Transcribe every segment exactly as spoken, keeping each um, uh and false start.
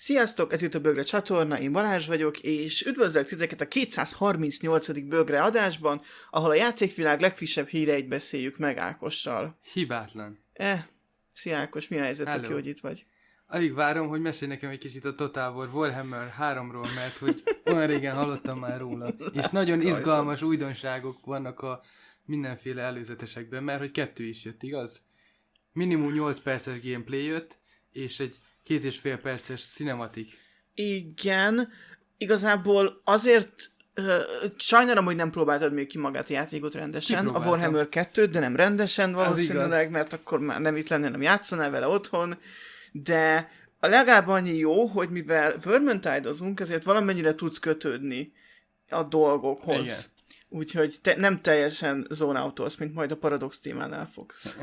Sziasztok, ez itt a Bögre csatorna, én Balázs vagyok, és üdvözlök titeket a kétszázharmincnyolcadik Bögre adásban, ahol a játékvilág legfrissebb híreit beszéljük meg Ákossal. Hibátlan. Eh, szia Ákos, mi a helyzet, Hello. aki, hogy itt vagy? Alig várom, hogy mesélj nekem egy kicsit a Total War Warhammer háromról, mert hogy olyan régen hallottam már róla. És nagyon izgalmas újdonságok vannak a mindenféle előzetesekben, mert hogy kettő is jött, igaz? Minimum nyolc perces gameplay jött, és egy két és fél perces cinematic. Igen, igazából azért uh, sajnálom, hogy nem próbáltad még ki magát a játékot rendesen, a Warhammer kettőt, de nem rendesen valószínűleg, mert akkor már nem itt lenne, nem játszanál vele otthon, de a legalább annyi jó, hogy mivel Vermintide-ozunk, ezért valamennyire tudsz kötődni a dolgokhoz. Igen. Úgyhogy te nem teljesen zone-outolsz, mint majd a Paradox témánál fogsz.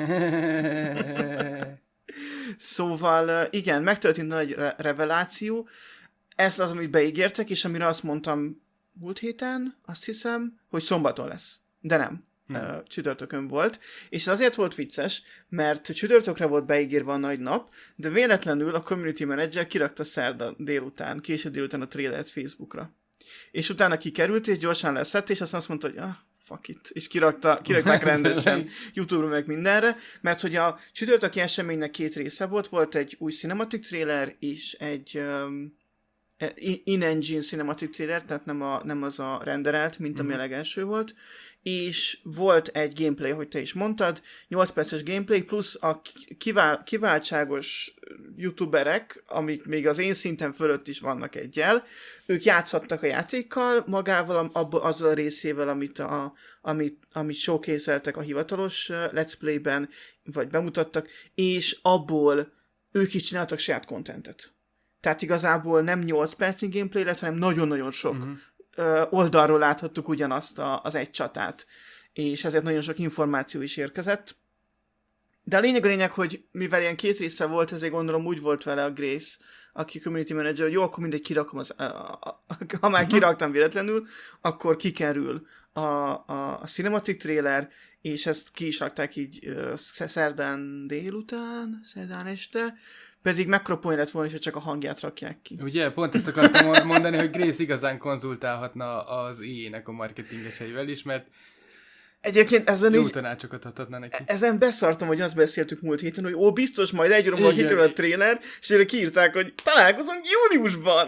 Szóval igen, megtörtént nagy re- reveláció. Ez az, amit beígértek, és amire azt mondtam múlt héten, azt hiszem, hogy szombaton lesz. De nem. nem. Csütörtökön volt. És azért volt vicces, mert csütörtökre volt beígérve a nagy nap, de véletlenül a community manager kirakta szerda délután, késő délután a trailert Facebookra. És utána kikerült, és gyorsan leszett, és aztán azt mondta, hogy ah, fuck it, és kirakta, kirakták rendesen YouTube-ra meg mindenre, mert hogy a csütörtöki eseménynek két része volt, volt egy új cinematic trailer, és egy um, in-engine cinematic trailer, tehát nem, a, nem az a renderelt, mint ami mm-hmm. a legelső volt, és volt egy gameplay, hogy te is mondtad, nyolc perces gameplay, plusz a kivál, kiváltságos youtuberek, amik még az én szintem fölött is vannak egyel, ők játszhattak a játékkal, magával, abba, azzal a részével, amit, a, amit, amit showcase-eltek a hivatalos Let's Play-ben, vagy bemutattak, és abból ők is csináltak saját contentet. Tehát igazából nem nyolc percnyi gameplay lett, hanem nagyon-nagyon sok uh-huh. ö, oldalról láthattuk ugyanazt a, az egy csatát. És ezért nagyon sok információ is érkezett. De a lényeg a lényeg, hogy mivel ilyen két része volt, ezért gondolom úgy volt vele a Grace, aki community manager, hogy jó, akkor mindegy kirakom, az, a, a, a, ha már kiraktam véletlenül, akkor kikerül a, a, a cinematic trailer, és ezt ki is rakták így ö, szerdán délután, szerdán este, pedig mekkora poén lett volna, hogy csak a hangját rakják ki. Ugye, pont ezt akartam mondani, hogy Grace igazán konzultálhatna az í á-nek a marketingeseivel is, mert egyébként ezen jó így, tanácsokat adhatna neki. Ezen beszartam, hogy azt beszéltük múlt héten, hogy ó, biztos majd egy óra múlva kitől a trailer, és erre kiírták, hogy találkozunk júniusban.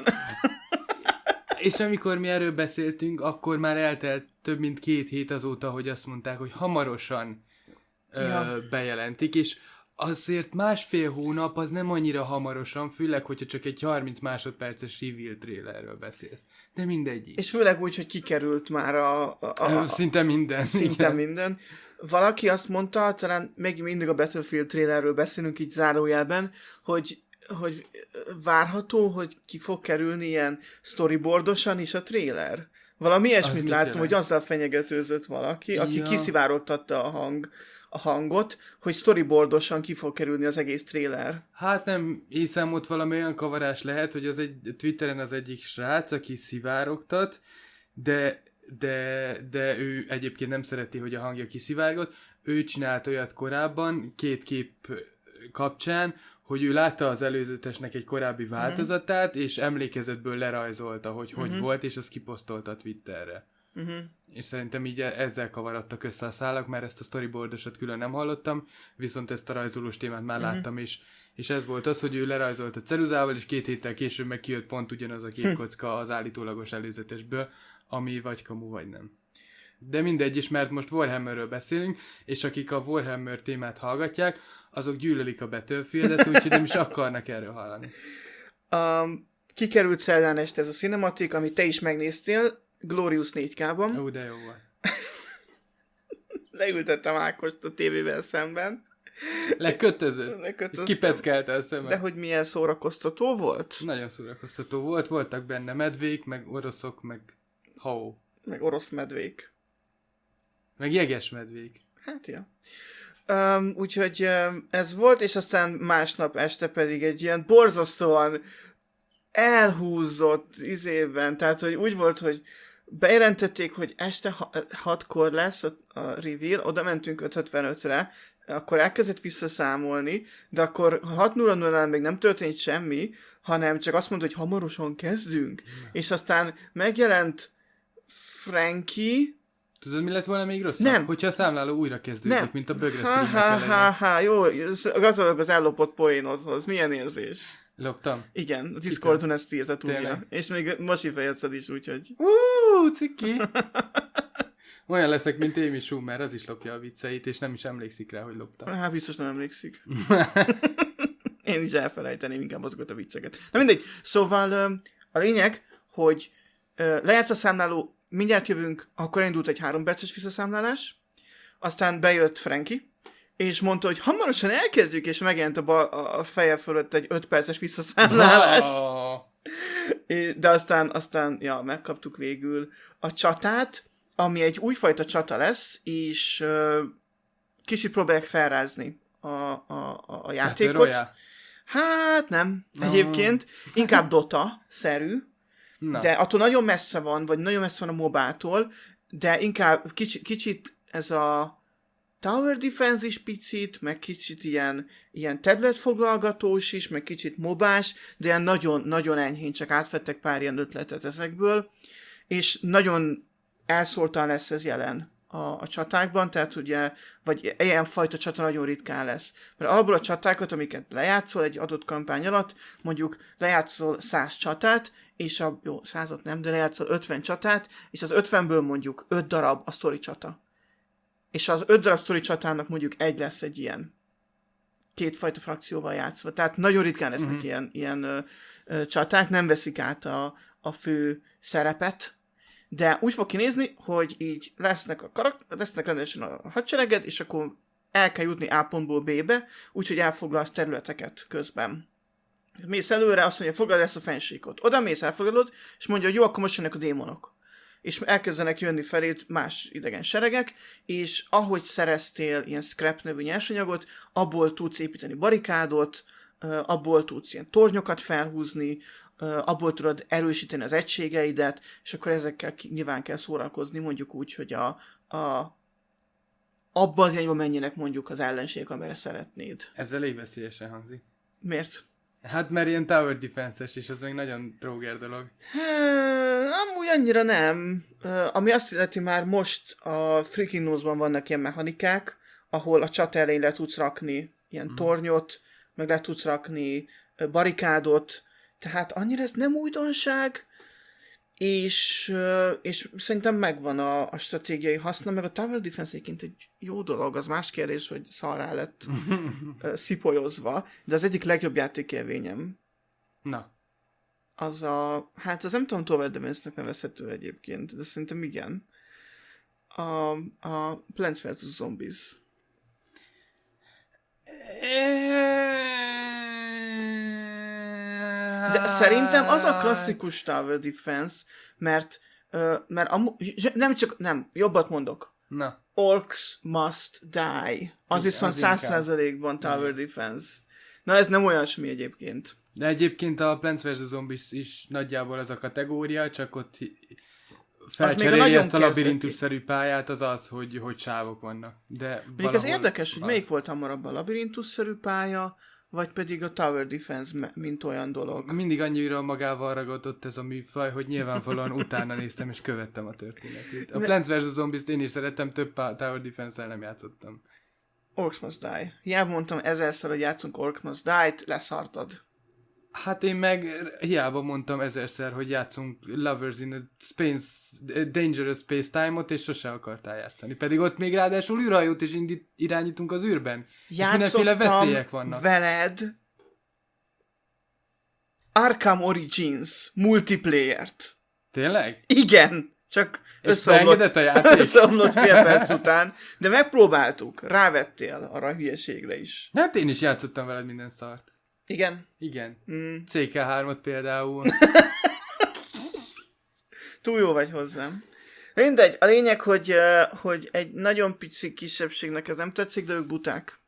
És amikor mi erről beszéltünk, akkor már eltelt több mint két hét azóta, hogy azt mondták, hogy hamarosan ja. ö, bejelentik, és azért másfél hónap az nem annyira hamarosan, főleg, hogyha csak egy harminc másodperces reveal trailerről beszélsz. De mindegy is. És főleg úgy, hogy kikerült már a... a, a, a szinte minden. Szinte igen. minden. Valaki azt mondta, talán még mindig a Battlefield trailerről beszélünk így zárójelben, hogy, hogy várható, hogy ki fog kerülni ilyen storyboardosan is a trailer. Valami ilyesmit láttam, hogy azzal fenyegetőzött valaki, aki ja. kiszivárogtatta a hang... a hangot, hogy storyboardosan ki fog kerülni az egész trailer. Hát nem hiszem, ott valami olyan kavarás lehet, hogy az egy Twitteren az egyik srác, aki szivárogtat, de, de, de ő egyébként nem szereti, hogy a hangja kiszivárgott. Ő csinált olyat korábban, két kép kapcsán, hogy ő látta az előzetesnek egy korábbi változatát, uh-huh. és emlékezetből lerajzolta, hogy uh-huh. hogy volt, és azt kiposztolta a Twitterre. Uh-huh. És szerintem így ezzel kavarodtak össze a szálak, mert ezt a storyboardosat külön nem hallottam, viszont ezt a rajzolós témát már uh-huh. láttam, és, és ez volt az, hogy ő lerajzolt a ceruzával, és két héttel később meg kijött pont ugyanaz a képkocka az állítólagos előzetesből, ami vagy kamu, vagy nem. De mindegy is, mert most Warhammerről beszélünk, és akik a Warhammer témát hallgatják, azok gyűlölik a Battlefieldet, úgyhogy nem is akarnak erről hallani. Um, kikerült szerdán este ez a cinematic, amit te is megnéztél, Glorious négy ká-ban. Ó, de jó volt. Leültettem Ákost a tévével szemben. Lekötözött. És kipeckelte a szemben. De hogy milyen szórakoztató volt? Nagyon szórakoztató volt. Voltak benne medvék, meg oroszok, meg hau. Meg orosz medvék. Meg jeges medvék. Hát, ja. Um, úgyhogy um, ez volt, és aztán másnap este pedig egy ilyen borzasztóan elhúzott izében, tehát hogy úgy volt, hogy bejelentették, hogy este hatkor lesz a, a reveal, oda mentünk öt ötvenötre, akkor elkezdett visszaszámolni, de akkor hat nulla nullán még nem történt semmi, hanem csak azt mondta, hogy hamarosan kezdünk, Na. és aztán megjelent Frankie. Tudod, mi lett volna még rosszabb? Nem. Hogyha a számláló újra kezdődik, Nem. mint a bögre streamnek elején. Ha, ha, ha, jó, gratulálok az ellopott poénodhoz. Milyen érzés? Loptam? Igen, a Discordon ezt írta túlja. És még most fejezted is, úgyhogy... Uuuuh, ciki! Olyan leszek, mint Amy Schumer, az is lopja a vicceit, és nem is emlékszik rá, hogy loptam. Hát biztos nem emlékszik. Én is elfelejteném inkább azokat a vicceket. Na mindegy, szóval a lényeg, hogy lejárt a számláló, mindjárt jövünk, akkor indult egy három perces visszaszámlálás, aztán bejött Frankie, és mondta, hogy hamarosan elkezdjük, és megjelent a, bal, a feje fölött egy öt perces visszaszámlálás. Oh. De aztán, aztán, ja, megkaptuk végül a csatát, ami egy újfajta csata lesz, és uh, kicsit próbálják felrázni a, a, a játékot. Hát nem, no. Egyébként inkább Dota-szerű, no. De attól nagyon messze van, vagy nagyon messze van a mobától, de inkább kicsit, kicsit ez a Tower Defense is picit, meg kicsit ilyen, ilyen területfoglalgatós is, meg kicsit mobás, de ilyen nagyon, nagyon enyhén csak átvettek pár ilyen ötletet ezekből, és nagyon elszórtan lesz ez jelen a, a csatákban, tehát ugye, vagy ilyen fajta csata nagyon ritkán lesz. Mert alapból a csatákat, amiket lejátszol egy adott kampány alatt, mondjuk lejátszol száz csatát, és a, jó, százat nem, de lejátszol ötven csatát, és az ötvenből mondjuk öt darab a sztori csata. És az öt darab sztori csatának mondjuk egy lesz egy ilyen kétfajta frakcióval játszva. Tehát nagyon ritkán lesznek mm-hmm. ilyen, ilyen ö, ö, csaták, nem veszik át a, a fő szerepet, de úgy fog kinézni, hogy így lesznek a karak- lesznek rendesen a hadsereged, és akkor el kell jutni A pontból B-be, úgyhogy elfoglalsz területeket közben. Mész előre, azt mondja, foglald ezt a fennsíkot. Oda mész, elfoglalod, és mondja, hogy jó, akkor most jönnek a démonok. És elkezdenek jönni felét más idegen seregek, és ahogy szereztél ilyen scrap nevű nyersanyagot, abból tudsz építeni barikádot, abból tudsz ilyen tornyokat felhúzni, abból tudod erősíteni az egységeidet, és akkor ezekkel nyilván kell szórakozni, mondjuk úgy, hogy a, a abba az irányba menjenek mondjuk az ellenség, amire szeretnéd. Ez elég veszélyesen hangzik. Miért? Hát mert ilyen tower defense-es, és az még nagyon tróger dolog. Hmm, amúgy annyira nem. Uh, ami azt illeti, már most a Freaking News-ban vannak ilyen mechanikák, ahol a csata elején le tudsz rakni ilyen mm. tornyot, meg le tudsz rakni uh, barikádot, tehát annyira ez nem újdonság, és, uh, és szerintem megvan a, a stratégiai haszna, meg a Tower Defense egyébként egy jó dolog, az más kérdés, hogy szarrá lett uh, szipolyozva, de az egyik legjobb játékélményem. Na. Az a, hát az nem tudom, Tower Defense-nek nevezhető egyébként, de szerintem igen. A, a Plants versus. Zombies. De szerintem az a klasszikus Tower Defense, mert, uh, mert amu- nem csak, nem, jobbat mondok. Na. Orcs must die. Az viszont száz százalékban Tower Defense. Na ez nem olyasmi egyébként. De egyébként a Plants versus. Zombies is nagyjából ez a kategória, csak ott felcseréli ezt a labirintusszerű pályát, az az, hogy, hogy sávok vannak. De még ez érdekes, hogy melyik volt hamarabb a labirintusszerű pálya, vagy pedig a Tower Defense, mint olyan dolog. Mindig annyira magával ragadott ez a műfaj, hogy nyilvánvalóan utána néztem és követtem a történetét. A Plants versus. Zombies-t én is szeretem, több Tower Defense-el nem játszottam. Orcs must die. Hiába mondtam ezerszer, hogy játszunk Orcs must die-t, leszartad. Hát én meg hiába mondtam ezerszer, hogy játszunk Lovers in a Space, Dangerous Space Time-ot, és sose akartál játszani. Pedig ott még ráadásul űrhajót is indít, irányítunk az űrben. Játszottam és mindenféle veszélyek vannak. Veled Arkham Origins multiplayer-t. Tényleg? Igen, csak összeomlott, a játék? összeomlott fél perc után, de megpróbáltuk, rávettél arra a hülyeségre is. Hát én is játszottam veled minden szart. Igen? Igen. Mm. cé ká hármat például. Túl jó vagy hozzám. Mindegy, a lényeg, hogy, hogy egy nagyon pici kisebbségnek ez nem tetszik, de ők buták.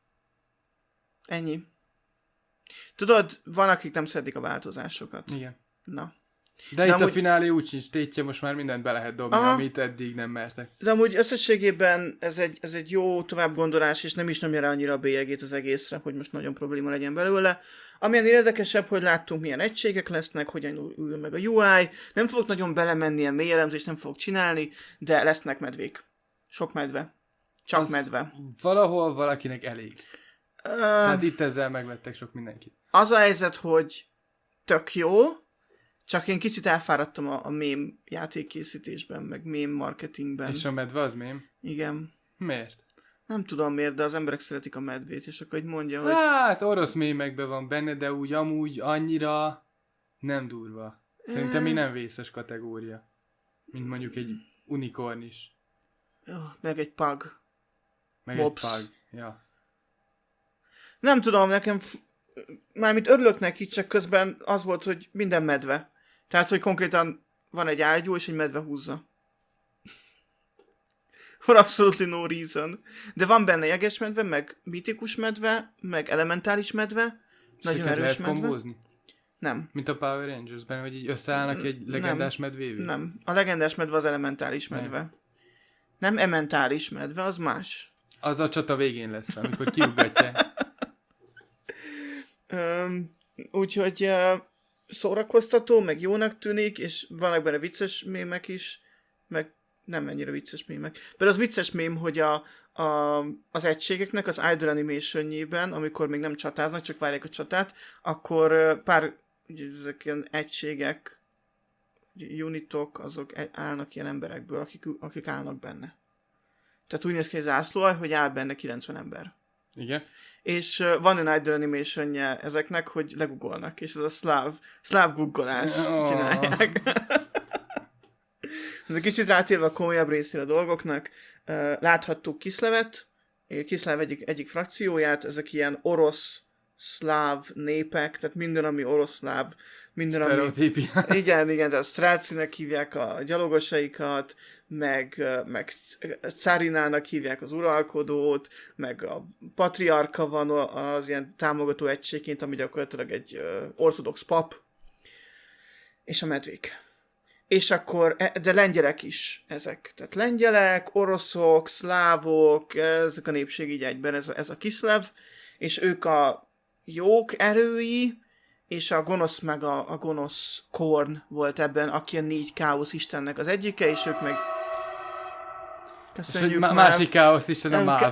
Ennyi. Tudod, van, akik nem szeretik a változásokat. Igen. Na. De, De itt amúgy... a finálé úgy sincs tétje, most már mindent be lehet dobni, Aha. amit eddig nem mertek. De amúgy összességében ez egy, ez egy jó továbbgondolás, és nem is nyomja rá annyira a bélyegét az egészre, hogy most nagyon probléma legyen belőle. Amilyen érdekesebb, hogy láttunk, milyen egységek lesznek, hogyan ül meg a u i. Nem fogok nagyon belemenni, ilyen mély elemzést nem fogok csinálni, de lesznek medvék. Sok medve. Csak az medve. Valahol valakinek elég. Uh, hát itt ezzel megvettek sok mindenkit. Az a helyzet, hogy tök jó, csak én kicsit elfáradtam a, a mém játékkészítésben, meg mém marketingben. És a medve az mém? Igen. Miért? Nem tudom miért, de az emberek szeretik a medvét, és akkor így mondja, hogy... Hát, orosz mémekben van benne, de úgy amúgy annyira nem durva. Szerintem még nem vészes kategória. Mint mondjuk egy unikorn is. Meg egy pug. Meg Mops. egy pug, ja. Nem tudom, nekem... F... Mármint örülök neki, csak közben az volt, hogy minden medve. Tehát, hogy konkrétan van egy ágyú, és egy medve húzza. For absolutely no reason. De van benne jegesmedve, meg mítikus medve, meg elementális medve. Nagyon erős lehet medve. kombózni? Nem. Mint a Power Rangers-ben, hogy így összeállnak egy legendás nem. medvévé? Nem. A legendás medve az elementális medve. Nem, nem ementális medve, az más. Az a csata végén lesz, amikor kiugatja. um, úgyhogy uh, szórakoztató, meg jónak tűnik, és vannak benne vicces mémek is, meg nem ennyire vicces mémek. Például az vicces mém, hogy a, a, az egységeknek az idle animationjében, amikor még nem csatáznak, csak várják a csatát, akkor pár ezek ilyen egységek, unitok, azok állnak ilyen emberekből, akik, akik állnak benne. Tehát úgy néz ki egy zászlóalj, hogy áll benne kilencven ember. Igen. És uh, van egy idle animationje ezeknek, hogy legugolnak, és ez a szláv, szláv guggolás oh. csinálják. De kicsit rátérve a komolyabb részére a dolgoknak, láthattuk Kiszlevet, Kiszlev egyik, egyik frakcióját, ezek ilyen orosz, szláv népek, tehát minden, ami orosz-szláv, minden, ami... Igen, igen, tehát Strácinek hívják a gyalogosaikat, meg, meg Cárinának hívják az uralkodót, meg a patriarka van az ilyen támogató egységként, ami gyakorlatilag egy ortodox pap, és a medvék. És akkor, de lengyelek is ezek. Tehát lengyelek, oroszok, szlávok, ezek a népség így egyben, ez a, ez a Kiszlev, és ők a jók erői, és a gonosz meg a, a gonosz Korn volt ebben, aki a négy káosz istennek az egyike, és ők meg... Köszönjük, má- másik káosz isten a Máv.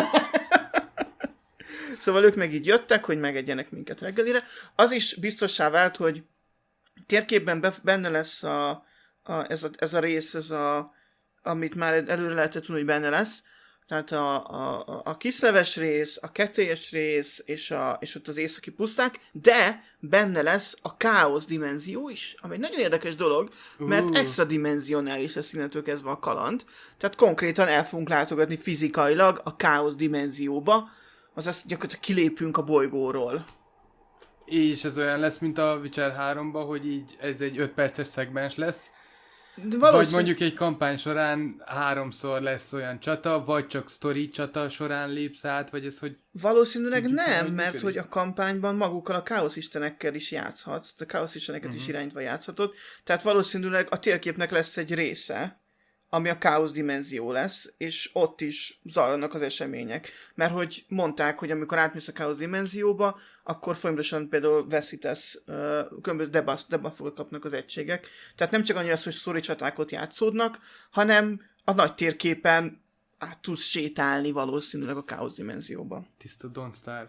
Szóval ők meg így jöttek, hogy megegyenek minket reggelire. Az is biztossá vált, hogy térképben benne lesz a, a, ez, a, ez a rész, ez a, amit már előre lehetett tudni, hogy benne lesz. Tehát a, a, a kiszleves rész, a kettélyes rész, és, a, és ott az északi puszták, de benne lesz a káosz dimenzió is, ami egy nagyon érdekes dolog, mert uh. extra dimenzionális lesz innentől kezdve a kaland. Tehát konkrétan el fogunk látogatni fizikailag a káosz dimenzióba, azaz gyakorlatilag kilépünk a bolygóról. És ez olyan lesz, mint a Witcher háromban, hogy így ez egy öt perces szegmens lesz, valószín... vagy mondjuk egy kampány során háromszor lesz olyan csata, vagy csak sztori csata során lépsz át, vagy ez hogy... Valószínűleg tudjuk, nem, hogy mert hogy a kampányban magukkal a káoszistenekkel is játszhatsz, a káoszisteneket uh-huh. is irányítva játszhatod, tehát valószínűleg a térképnek lesz egy része, ami a káosz dimenzió lesz, és ott is zajlanak az események. Mert hogy mondták, hogy amikor átmész a káosz dimenzióba, akkor folyamatosan például veszítesz, uh, különböző debuff, debuffokat kapnak az egységek. Tehát nem csak annyi az, hogy sztori csatákot játszódnak, hanem a nagy térképen át tudsz sétálni valószínűleg a káosz dimenzióba. Tiszta Don't Starve.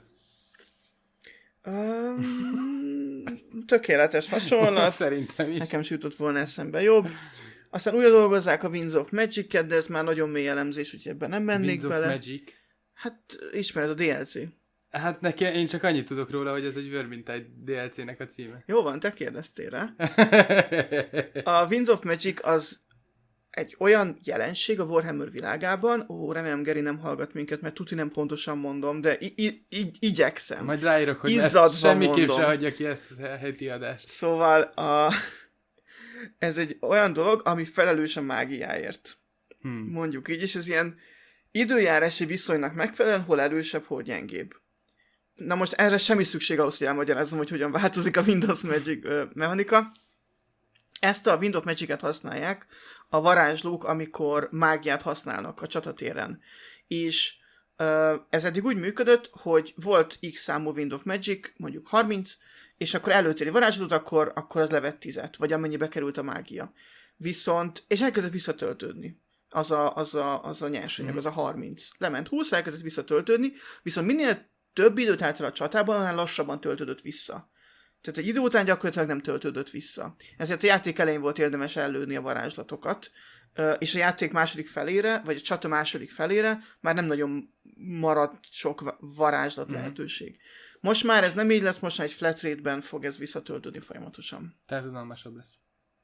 Um, tökéletes hasonlat. Szerintem is. Nekem se jutott volna eszembe jobb. Aztán újra dolgozzák a Winds of Magic-et, de ez már nagyon mély elemzés, úgyhogy ebben nem mennék Winds bele. Winds of Magic? Hát ismered a dé el cé. Hát nekem, én csak annyit tudok róla, hogy ez egy Vermintide dé el cé-nek a címe. Jó van, te kérdeztél rá. A Winds of Magic az egy olyan jelenség a Warhammer világában, ó, remélem Geri nem hallgat minket, mert tuti nem pontosan mondom, de i- i- i- igyekszem. Majd ráírok, hogy ezt semmiképp se hagyja ki ezt a heti adást. Szóval a... ez egy olyan dolog, ami felelős a mágiáért. Hmm. Mondjuk így, és ez ilyen időjárási viszonynak megfelelően hol erősebb, hol gyengébb. Na most erre semmi szükség ahhoz, hogy elmagyarázzam, hogy hogyan változik a Winds of Magic ö, mechanika. Ezt a Wind of Magic-et használják a varázslók, amikor mágiát használnak a csatatéren. És uh, ez eddig úgy működött, hogy volt X számú Wind of Magic, mondjuk harminc, és akkor előtéri varázslatot, akkor, akkor az levett tízet, vagy amennyibe került a mágia. Viszont, és elkezdett visszatöltődni. Az a, az a, az a nyersanyag, mm. az a harminc. Lement húsz, elkezdett visszatöltődni, viszont minél több időt által a csatában, annál lassabban töltődött vissza. Tehát egy idő után gyakorlatilag nem töltődött vissza. Ezért a játék elején volt érdemes ellőni a varázslatokat, és a játék második felére, vagy a csata második felére már nem nagyon maradt sok varázslat mm. lehetőség. Most már ez nem így lesz, most már egy flat rate-ben fog ez visszatöltődni folyamatosan. Tehát unalmasabb lesz.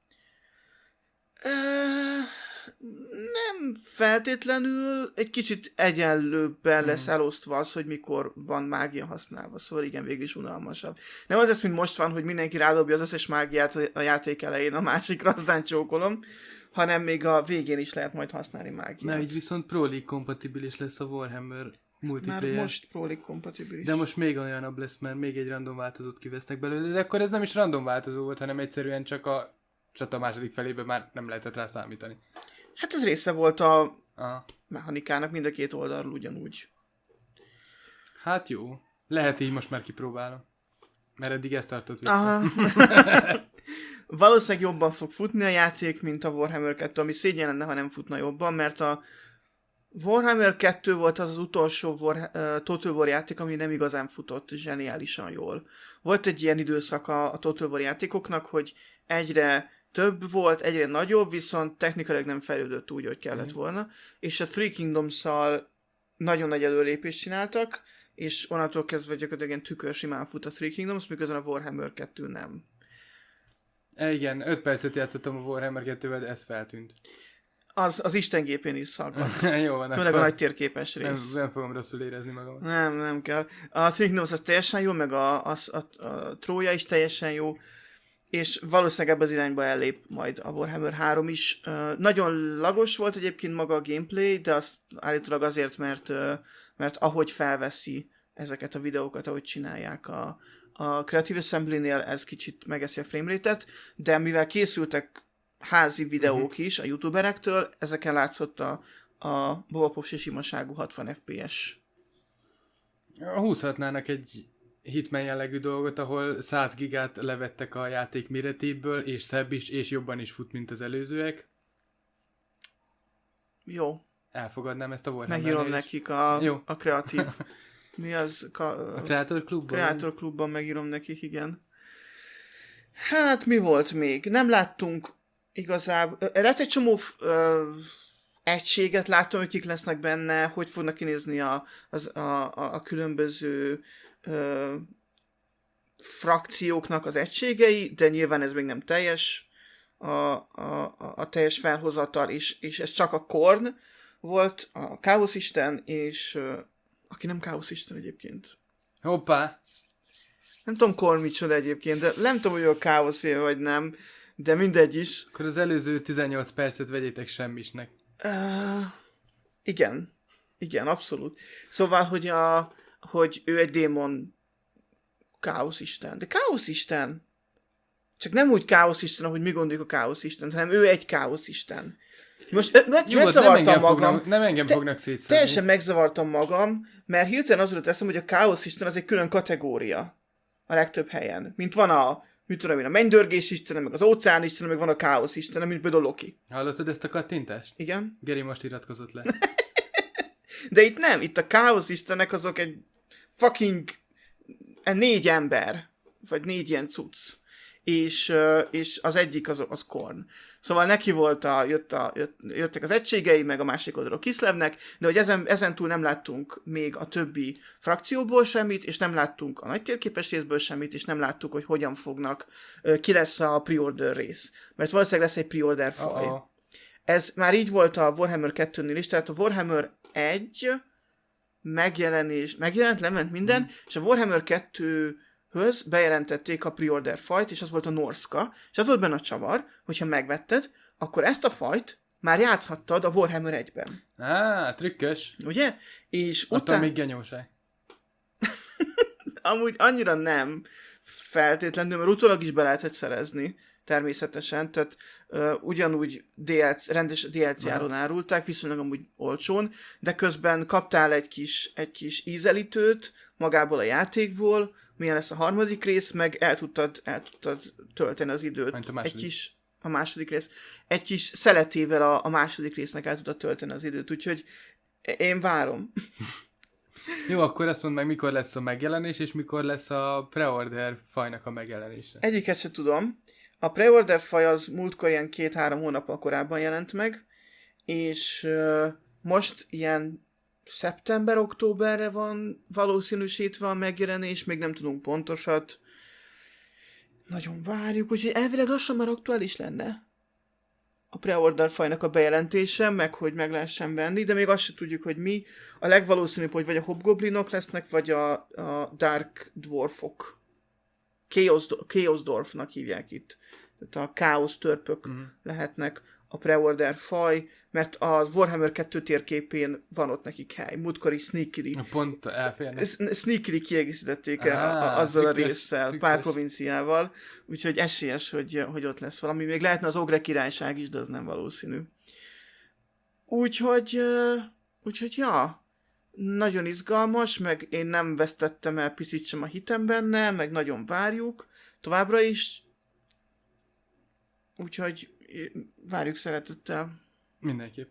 Nem feltétlenül, egy kicsit egyenlőbben lesz mm. elosztva az, hogy mikor van mágia használva, szóval igen, végül is unalmasabb. Nem az lesz, mint most van, hogy mindenki rádobja az összes mágiát a játék elején, a másikra aztán csókolom, hanem még a végén is lehet majd használni mágiát. Na, így viszont Pro League kompatibilis lesz a Warhammer multiplayer. Már most Pro League kompatibilis. De most még olyanabb lesz, mert még egy random változót kivesznek belőle, de akkor ez nem is random változó volt, hanem egyszerűen csak a csata második felében már nem lehetett rá számítani. Hát ez része volt a Aha. mechanikának mind a két oldalról ugyanúgy. Hát jó. Lehet így most már kipróbálom. Mert eddig ezt tartott vissza. Aha. Valószínűleg jobban fog futni a játék, mint a Warhammer kettő, ami szégyen lenne, ha nem futna jobban, mert a Warhammer kettő volt az az utolsó War, uh, Total War játék, ami nem igazán futott zseniálisan jól. Volt egy ilyen időszak a, a Total War játékoknak, hogy egyre több volt, egyre nagyobb, viszont technikailag nem fejlődött úgy, hogy kellett mm. volna. És a Three Kingdoms-szal nagyon nagy előlépést csináltak, és onnantól kezdve gyakorlatilag ilyen tükör simán fut a Three Kingdoms, miközben a Warhammer kettő nem. E, igen, öt percet játszottam a Warhammer kettővel, de ez feltűnt. Az, az istengépén is szakadt. Jó van, főleg a nagy térképes rész. Nem, nem fogom rosszul érezni magam. Nem, nem kell. A Three Kingdoms az teljesen jó, meg a, a, a, a Trója is teljesen jó, és valószínűleg ebbe az irányba ellép majd a Warhammer három is. Uh, nagyon lagos volt egyébként maga a gameplay, de azt állítólag azért, mert, uh, mert ahogy felveszi ezeket a videókat, ahogy csinálják a, a Creative Assembly-nél, ez kicsit megeszi a framerate-et, de mivel készültek házi videók uh-huh. is a youtuberektől, ezeken látszott a, a babapos és imaságú hatvan ef pé es. Húzhatnának egy Hitman jellegű dolgot, ahol száz gigát levettek a játék méretéből, és szebb is, és jobban is fut, mint az előzőek. Jó. Elfogadnám ezt a Warhammer. Megírom nekik a, Jó. a kreatív... Mi az? Ka, a Kreator Klubban? Kreator Klubban megírom nekik, igen. Hát mi volt még? Nem láttunk igazából... Lett egy csomó ö, egységet, láttam, hogy kik lesznek benne, hogy fognak kinézni a, az, a, a, a különböző ö, frakcióknak az egységei, de nyilván ez még nem teljes a, a, a teljes felhozatal, és, és ez csak a Korn volt, a Káosz Isten, és ö, aki nem Káosz Isten egyébként. Hoppá! Nem tudom Korn micsoda egyébként, de nem tudom, hogy a Káosz él, vagy nem, de mindegy is. Akkor az előző tizennyolc percet vegyétek semmisnek. Uh, igen. Igen, abszolút. Szóval, hogy, a, hogy ő egy démon Káosz Isten. De Káosz Isten? Csak nem úgy Káosz Isten, ahogy mi gondoljuk a Káosz Isten, hanem ő egy Káosz Isten. Most meg, Nyugodt, megzavartam nem magam. Fognak, nem engem te, fognak szétszedni. Teljesen megzavartam magam, mert hirtelen az volt eszem, hogy a Káosz Isten az egy külön kategória a legtöbb helyen. Mint van a, mit tudom én, a mennydörgés istene, meg az óceán istene, meg van a Káosz istene, mint például Loki. Hallottad ezt a kattintást? Igen. Geri most iratkozott le. De itt nem, itt a Káosz istenek azok egy fucking négy ember, vagy négy ilyen cucc. És, és az egyik az, az Korn. Szóval neki volt a, jött a, jött, jöttek az egységei, meg a másik oldalról Kislevnek, de hogy ezen, ezen túl nem láttunk még a többi frakcióból semmit, és nem láttunk a nagy térképes részből semmit, és nem láttuk, hogy hogyan fognak, ki lesz a pre-order rész. Mert valószínűleg lesz egy pre-order faj. Uh-oh. Ez már így volt a Warhammer kettőnél is, tehát a Warhammer egy megjelenés, megjelent, lement minden, mm. és a Warhammer kettő höz bejelentették a pre-order fajt, és az volt a Norska, és az volt benne a csavar, hogyha megvetted, akkor ezt a fajt már játszhattad a Warhammer egyben. Á, trükkös. Ugye? És attól után... még genyóság. Amúgy annyira nem. feltétlenül, mert utólag is be lehetett szerezni, természetesen, tehát uh, ugyanúgy dé el cé, rendes dé el cé áron árulták, viszonylag amúgy olcsón, de közben kaptál egy kis, egy kis ízelítőt magából a játékból, milyen lesz a harmadik rész, meg el tudtad, el tudtad tölteni az időt. Egy kis, a második rész, egy kis szeletével a, a második résznek el tudtad tölteni az időt, úgyhogy én várom. Jó, akkor azt mondd meg, mikor lesz a megjelenés, és mikor lesz a preorder fajnak a megjelenése. Egyiket se tudom. A preorder faj az múltkor ilyen két-három hónappal korábban jelent meg, és uh, most ilyen szeptember-októberre van valószínűsítve a megjelenés, még nem tudunk pontosat. Nagyon várjuk, úgyhogy elvileg lassan már aktuális lenne a preorder fajnak a bejelentése, meg hogy meg lehessen venni, de még azt sem tudjuk, hogy mi. A legvalószínűbb, hogy vagy a hobgoblinok lesznek, vagy a, a Dark Dwarfok. Chaos, Chaos Dwarfnak hívják itt. Tehát a káosz törpök uh-huh. lehetnek a preorder faj, mert a Warhammer kettő térképén van ott nekik hely. Múltkori sneakily. Pont elférnek. Sneakily kiegészítették ah, a, azzal trükkös, a résszel, trükkös. Pár provinciával, úgyhogy esélyes, hogy, hogy ott lesz valami. Még lehetne az Ogre Királyság is, de az nem valószínű. Úgyhogy, úgyhogy ja, nagyon izgalmas, meg én nem vesztettem el picit sem a hitem benne, meg nagyon várjuk továbbra is. Úgyhogy várjuk szeretettel. Mindenképp.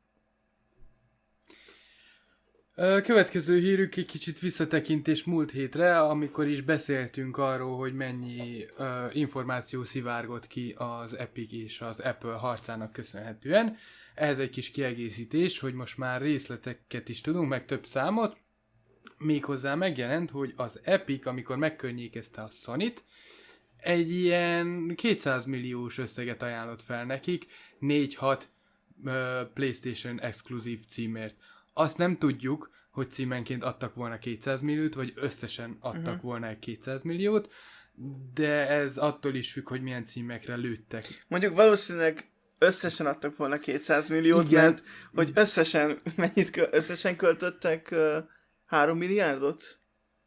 Következő hírük egy kicsit visszatekintés múlt hétre, amikor is beszéltünk arról, hogy mennyi uh, információ szivárgott ki az Epic és az Apple harcának köszönhetően. Ehhez egy kis kiegészítés, hogy most már részleteket is tudunk, meg több számot. Méghozzá megjelent, hogy az Epic, amikor megkörnyékezte a Sony-t, egy ilyen kétszáz milliós összeget ajánlott fel nekik, négy-hat uh, PlayStation exkluzív címért. Azt nem tudjuk, hogy címenként adtak volna kétszáz milliót, vagy összesen adtak uh-huh. volna egy kétszáz milliót, de ez attól is függ, hogy milyen címekre lőttek. Mondjuk valószínűleg összesen adtak volna kétszáz milliót, igen. Mert hogy összesen, mennyit kö- összesen költöttek uh, három milliárdot?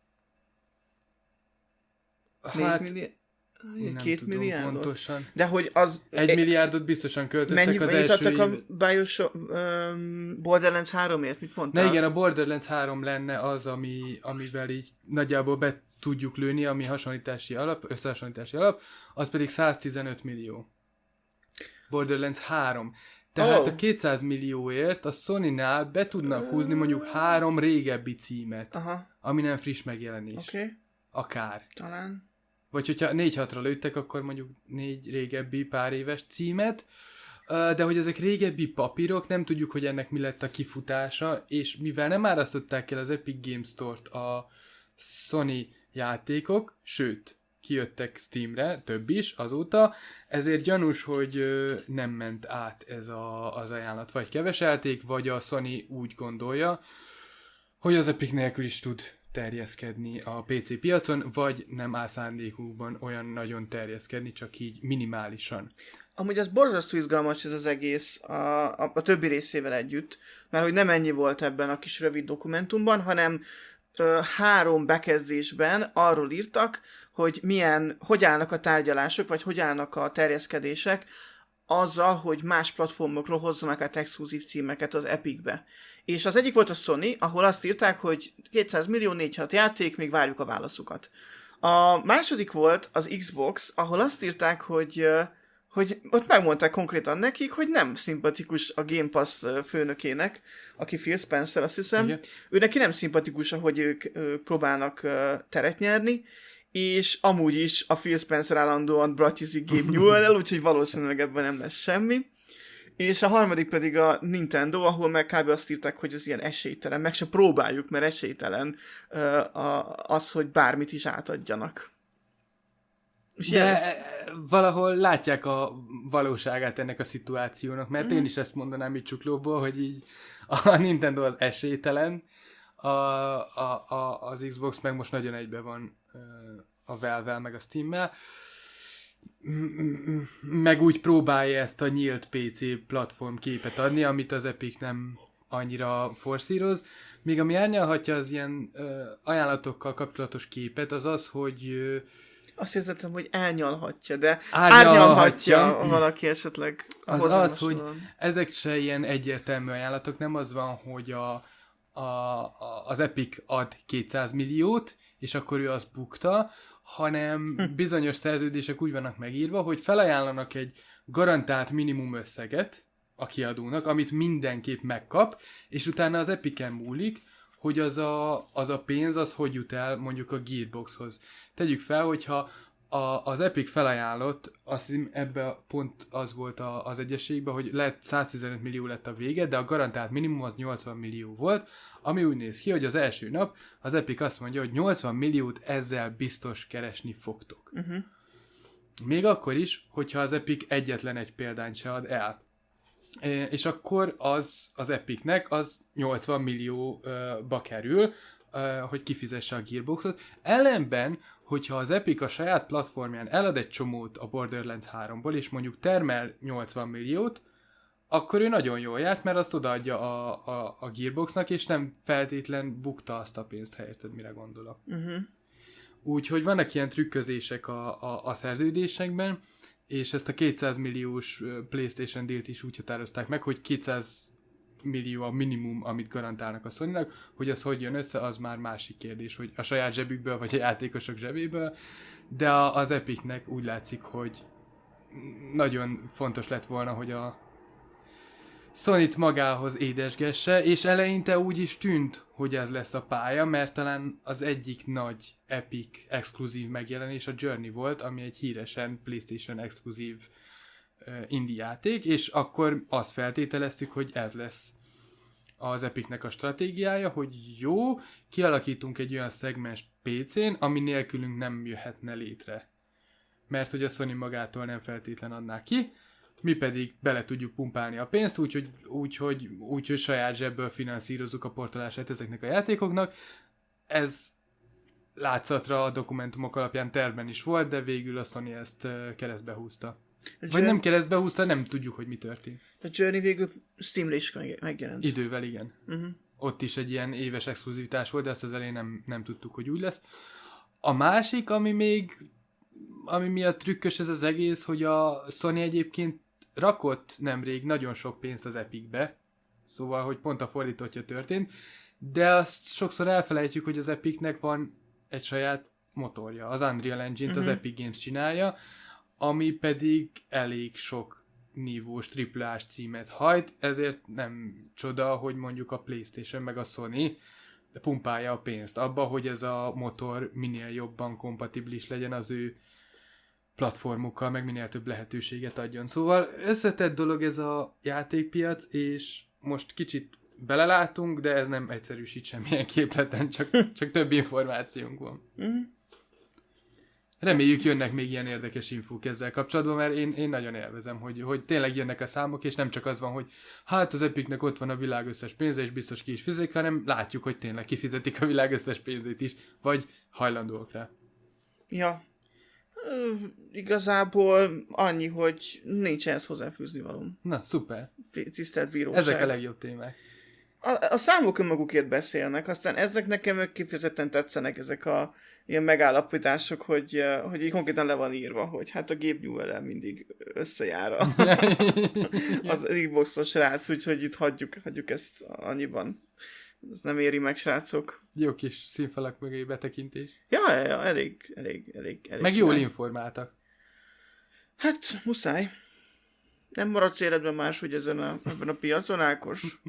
Hát... négy milliárd? Nem Két tudom milliárdot? Pontosan. De hogy az... Egy milliárdot biztosan költöttek mennyi, az mennyit első adtak év... a Bioshock, um, Borderlands háromért? Mit mondtál? Na igen, a Borderlands három lenne az, ami, amivel így nagyjából be tudjuk lőni, ami hasonlítási alap, összehasonlítási alap, az pedig száztizenöt millió. Borderlands három. Tehát oh. a kétszáz millióért a Sony-nál be tudnak húzni mondjuk három régebbi címet, aha. ami nem friss megjelenés. Okay. Akár. Talán. Vagy hogyha négy-hatra lőttek, akkor mondjuk négy régebbi pár éves címet, de hogy ezek régebbi papírok, nem tudjuk, hogy ennek mi lett a kifutása, és mivel nem árasztották el az Epic Games Store-t a Sony játékok, sőt, kijöttek Steamre, több is azóta, ezért gyanús, hogy nem ment át ez a, az ajánlat, vagy keveselték, vagy a Sony úgy gondolja, hogy az Epic nélkül is tud terjeszkedni a pé cé piacon, vagy nem áll szándékukban olyan nagyon terjeszkedni, csak így minimálisan. Amúgy az borzasztó izgalmas ez az egész a, a, a többi részével együtt, mert hogy nem ennyi volt ebben a kis rövid dokumentumban, hanem ö, három bekezdésben arról írtak, hogy milyen, hogy állnak a tárgyalások, vagy hogy állnak a terjeszkedések azzal, hogy más platformokról hozzanak át exkluzív címeket az Epicbe. És az egyik volt a Sony, ahol azt írták, hogy kétszáz millió, négy-hat játék, még várjuk a válaszukat. A második volt az Xbox, ahol azt írták, hogy, hogy ott megmondták konkrétan nekik, hogy nem szimpatikus a Game Pass főnökének, aki Phil Spencer, azt hiszem. Igen. Ő neki nem szimpatikus, ahogy ők, ők próbálnak teret nyerni, és amúgy is a Phil Spencer állandóan bratyizik Gabe Newell-el, úgyhogy valószínűleg ebben nem lesz semmi. És a harmadik pedig a Nintendo, ahol meg kb. Azt írták, hogy ez ilyen esélytelen, meg se próbáljuk, mert esélytelen az, hogy bármit is átadjanak. És de ez... valahol látják a valóságát ennek a szituációnak, mert mm. én is ezt mondanám így csuklóból, hogy így a Nintendo az esélytelen, a, a, a, az Xbox meg most nagyon egybe van a Valve-vel, meg a Steam-mel, meg úgy próbálja ezt a nyílt pé cé platform képet adni, amit az Epic nem annyira forszíroz. Még ami árnyalhatja az ilyen ö, ajánlatokkal kapcsolatos képet, az az, hogy ö, Azt értettem, hogy elnyalhatja, de Árnyalhatja. árnyalhatja valaki esetleg. Az az, hogy ezek se ilyen egyértelmű ajánlatok, nem az van, hogy a, a, a, az Epic ad kétszáz milliót, és akkor ő azt bukta, hanem hm. bizonyos szerződések úgy vannak megírva, hogy felajánlanak egy garantált minimum összeget a kiadónak, amit mindenképp megkap, és utána az Epicen múlik, hogy az a, az a pénz, az hogy jut el mondjuk a Gearboxhoz. Tegyük fel, hogyha a, az Epic felajánlott, azt hiszem ebben pont az volt a, az egyességben, hogy lett száztizenöt millió lett a vége, de a garantált minimum az nyolcvan millió volt, ami úgy néz ki, hogy az első nap az Epic azt mondja, hogy nyolcvan milliót ezzel biztos keresni fogtok. Uh-huh. Még akkor is, hogyha az Epic egyetlen egy példányt se ad el. É, és akkor az az Epicnek az nyolcvan millióba kerül, hogy kifizesse a Gearboxot. Ellenben, hogyha az Epic a saját platformján elad egy csomót a Borderlands háromból, és mondjuk termel nyolcvan milliót, akkor ő nagyon jól járt, mert azt odaadja a, a, a Gearboxnak, és nem feltétlen bukta azt a pénzt, ha érted, mire gondolok. Uh-huh. Úgyhogy vannak ilyen trükközések a, a, a szerződésekben, és ezt a kétszáz milliós PlayStation dealt is úgy határozták meg, hogy kétszáz millió a minimum, amit garantálnak a Sony-nak, hogy az hogy jön össze, az már másik kérdés, hogy a saját zsebükből, vagy a játékosok zsebéből, de a, az Epicnek úgy látszik, hogy nagyon fontos lett volna, hogy a Sony-t magához édesgesse, és eleinte úgy is tűnt, hogy ez lesz a pálya, mert talán az egyik nagy Epic exkluzív megjelenés a Journey volt, ami egy híresen PlayStation exkluzív uh, indie játék, és akkor azt feltételeztük, hogy ez lesz az Epicnek a stratégiája, hogy jó, kialakítunk egy olyan szegmens pé cén, ami nélkülünk nem jöhetne létre. Mert hogy a Sony magától nem feltétlen adná ki, mi pedig bele tudjuk pumpálni a pénzt, úgyhogy úgy, hogy, úgy, hogy saját zsebből finanszírozzuk a portolását ezeknek a játékoknak. Ez látszatra a dokumentumok alapján tervben is volt, de végül a Sony ezt keresztbe húzta. Vagy Journey... nem keresztbe húzta, nem tudjuk, hogy mi történt. A Journey végül Steamre is megjelent. Idővel, igen. Uh-huh. Ott is egy ilyen éves exkluzivitás volt, de ezt az elején nem, nem tudtuk, hogy úgy lesz. A másik, ami még ami miatt trükkös ez az egész, hogy a Sony egyébként rakott nemrég nagyon sok pénzt az Epicbe, szóval, hogy pont a fordítottja történt, de azt sokszor elfelejtjük, hogy az Epicnek van egy saját motorja. Az Unreal Engine-t uh-huh. az Epic Games csinálja, ami pedig elég sok nívós triplás címet hajt, ezért nem csoda, hogy mondjuk a PlayStation meg a Sony pumpálja a pénzt abba, hogy ez a motor minél jobban kompatibilis legyen az ő platformokkal, meg minél több lehetőséget adjon. Szóval összetett dolog ez a játékpiac, és most kicsit belelátunk, de ez nem egyszerűsít semmilyen képleten, csak, csak több információnk van. Mm. Reméljük jönnek még ilyen érdekes infók ezzel kapcsolatban, mert én, én nagyon élvezem, hogy, hogy tényleg jönnek a számok, és nem csak az van, hogy hát az Epicnek ott van a világ összes pénze, és biztos ki is fizetik, hanem látjuk, hogy tényleg kifizetik a világ összes pénzét is, vagy hajlandóak rá. Ja. Igazából annyi, hogy nincs ehhez hozzáfűzni valóm. Na, szuper. Tisztelt bíróság. Ezek a legjobb témák. A, a számok önmagukért beszélnek, aztán ezek nekem kifejezetten tetszenek ezek a ilyen megállapítások, hogy, hogy így konkrétan le van írva, hogy hát a Gabe Newell-el mindig összejár az Xbox-os srác, úgyhogy itt hagyjuk, hagyjuk ezt annyiban. Ez nem éri meg, srácok. Jó kis színfalak mögé betekintés. Ja, ja, ja, elég, elég, elég. elég meg jól informáltak. Hát, muszáj. Nem maradsz életben máshogy ezen a, ebben a piacon, Ákos.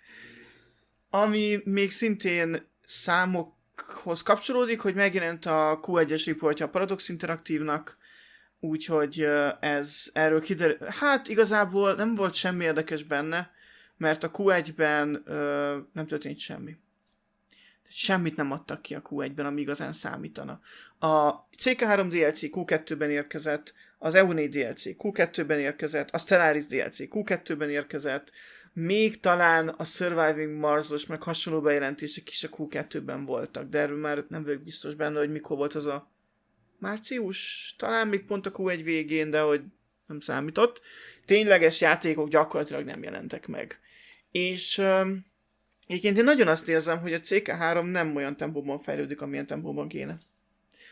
Ami még szintén számokhoz kapcsolódik, hogy megjelent a kú egyes reportja a Paradox Interaktívnak, úgyhogy ez erről kiderül. Hát igazából nem volt semmi érdekes benne, mert a kú egyben ö, nem történt semmi. Semmit nem adtak ki a kú egyben, ami igazán számítana. A cé ká három dé el cé kú kettőben érkezett, az e u négy dé el cé kú kettőben érkezett, a Stellaris dé el cé kú kettőben érkezett, még talán a Surviving Marsos, meg hasonló bejelentések is a kú kettőben voltak, de erről már nem vagyok biztos benne, hogy mikor volt az a március, talán még pont a kú egy végén, de hogy nem számított. Tényleges játékok gyakorlatilag nem jelentek meg. És um, egyébként én nagyon azt érzem, hogy a cé ká három nem olyan tempóban fejlődik, amilyen tempóban kéne.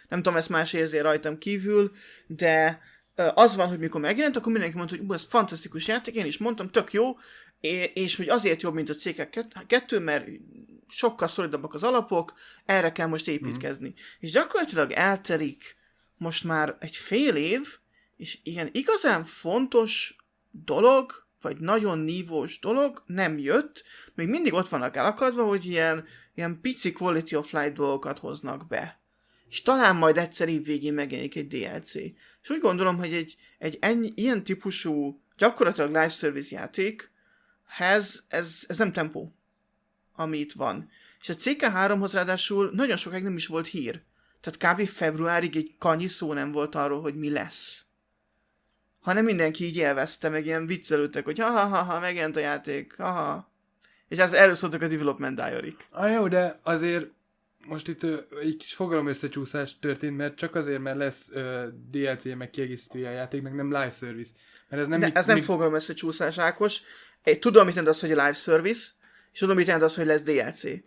Nem tudom, ezt más érzi rajtam kívül, de az van, hogy mikor megjelent, akkor mindenki mondta, hogy ez fantasztikus játék, én is mondtam, tök jó, és hogy azért jobb, mint a cé ká kettő, mert sokkal szolidabbak az alapok, erre kell most építkezni. Mm. És gyakorlatilag eltelik most már egy fél év, és ilyen igazán fontos dolog, vagy nagyon nívós dolog nem jött, még mindig ott vannak elakadva, hogy ilyen, ilyen pici quality of life dolgokat hoznak be. És talán majd egyszer év végén megjelenik egy dé el cé. És úgy gondolom, hogy egy, egy ennyi, ilyen típusú, gyakorlatilag live service játékhez ez, ez nem tempó, ami itt van. És a cé ká háromhoz ráadásul nagyon sokáig nem is volt hír. Tehát kb. Februárig egy kanyi szó nem volt arról, hogy mi lesz. Hanem mindenki így élvezte, meg ilyen viccelődtek, hogy ha-ha-ha, megjelent a játék, ha-ha. És ez erről szóltak a development diary-k. Ah, jó, de azért most itt ö, egy kis fogalom összecsúszás történt, mert csak azért, mert lesz ö, dé el cé meg kiegészítője a játéknak, nem live service. Mert ez nem, ne, mi, ez nem mi... fogalom összecsúszás, Ákos. Én tudom, mit jelent az, hogy a live service, és tudom, mit jelent az, hogy lesz dé el cé.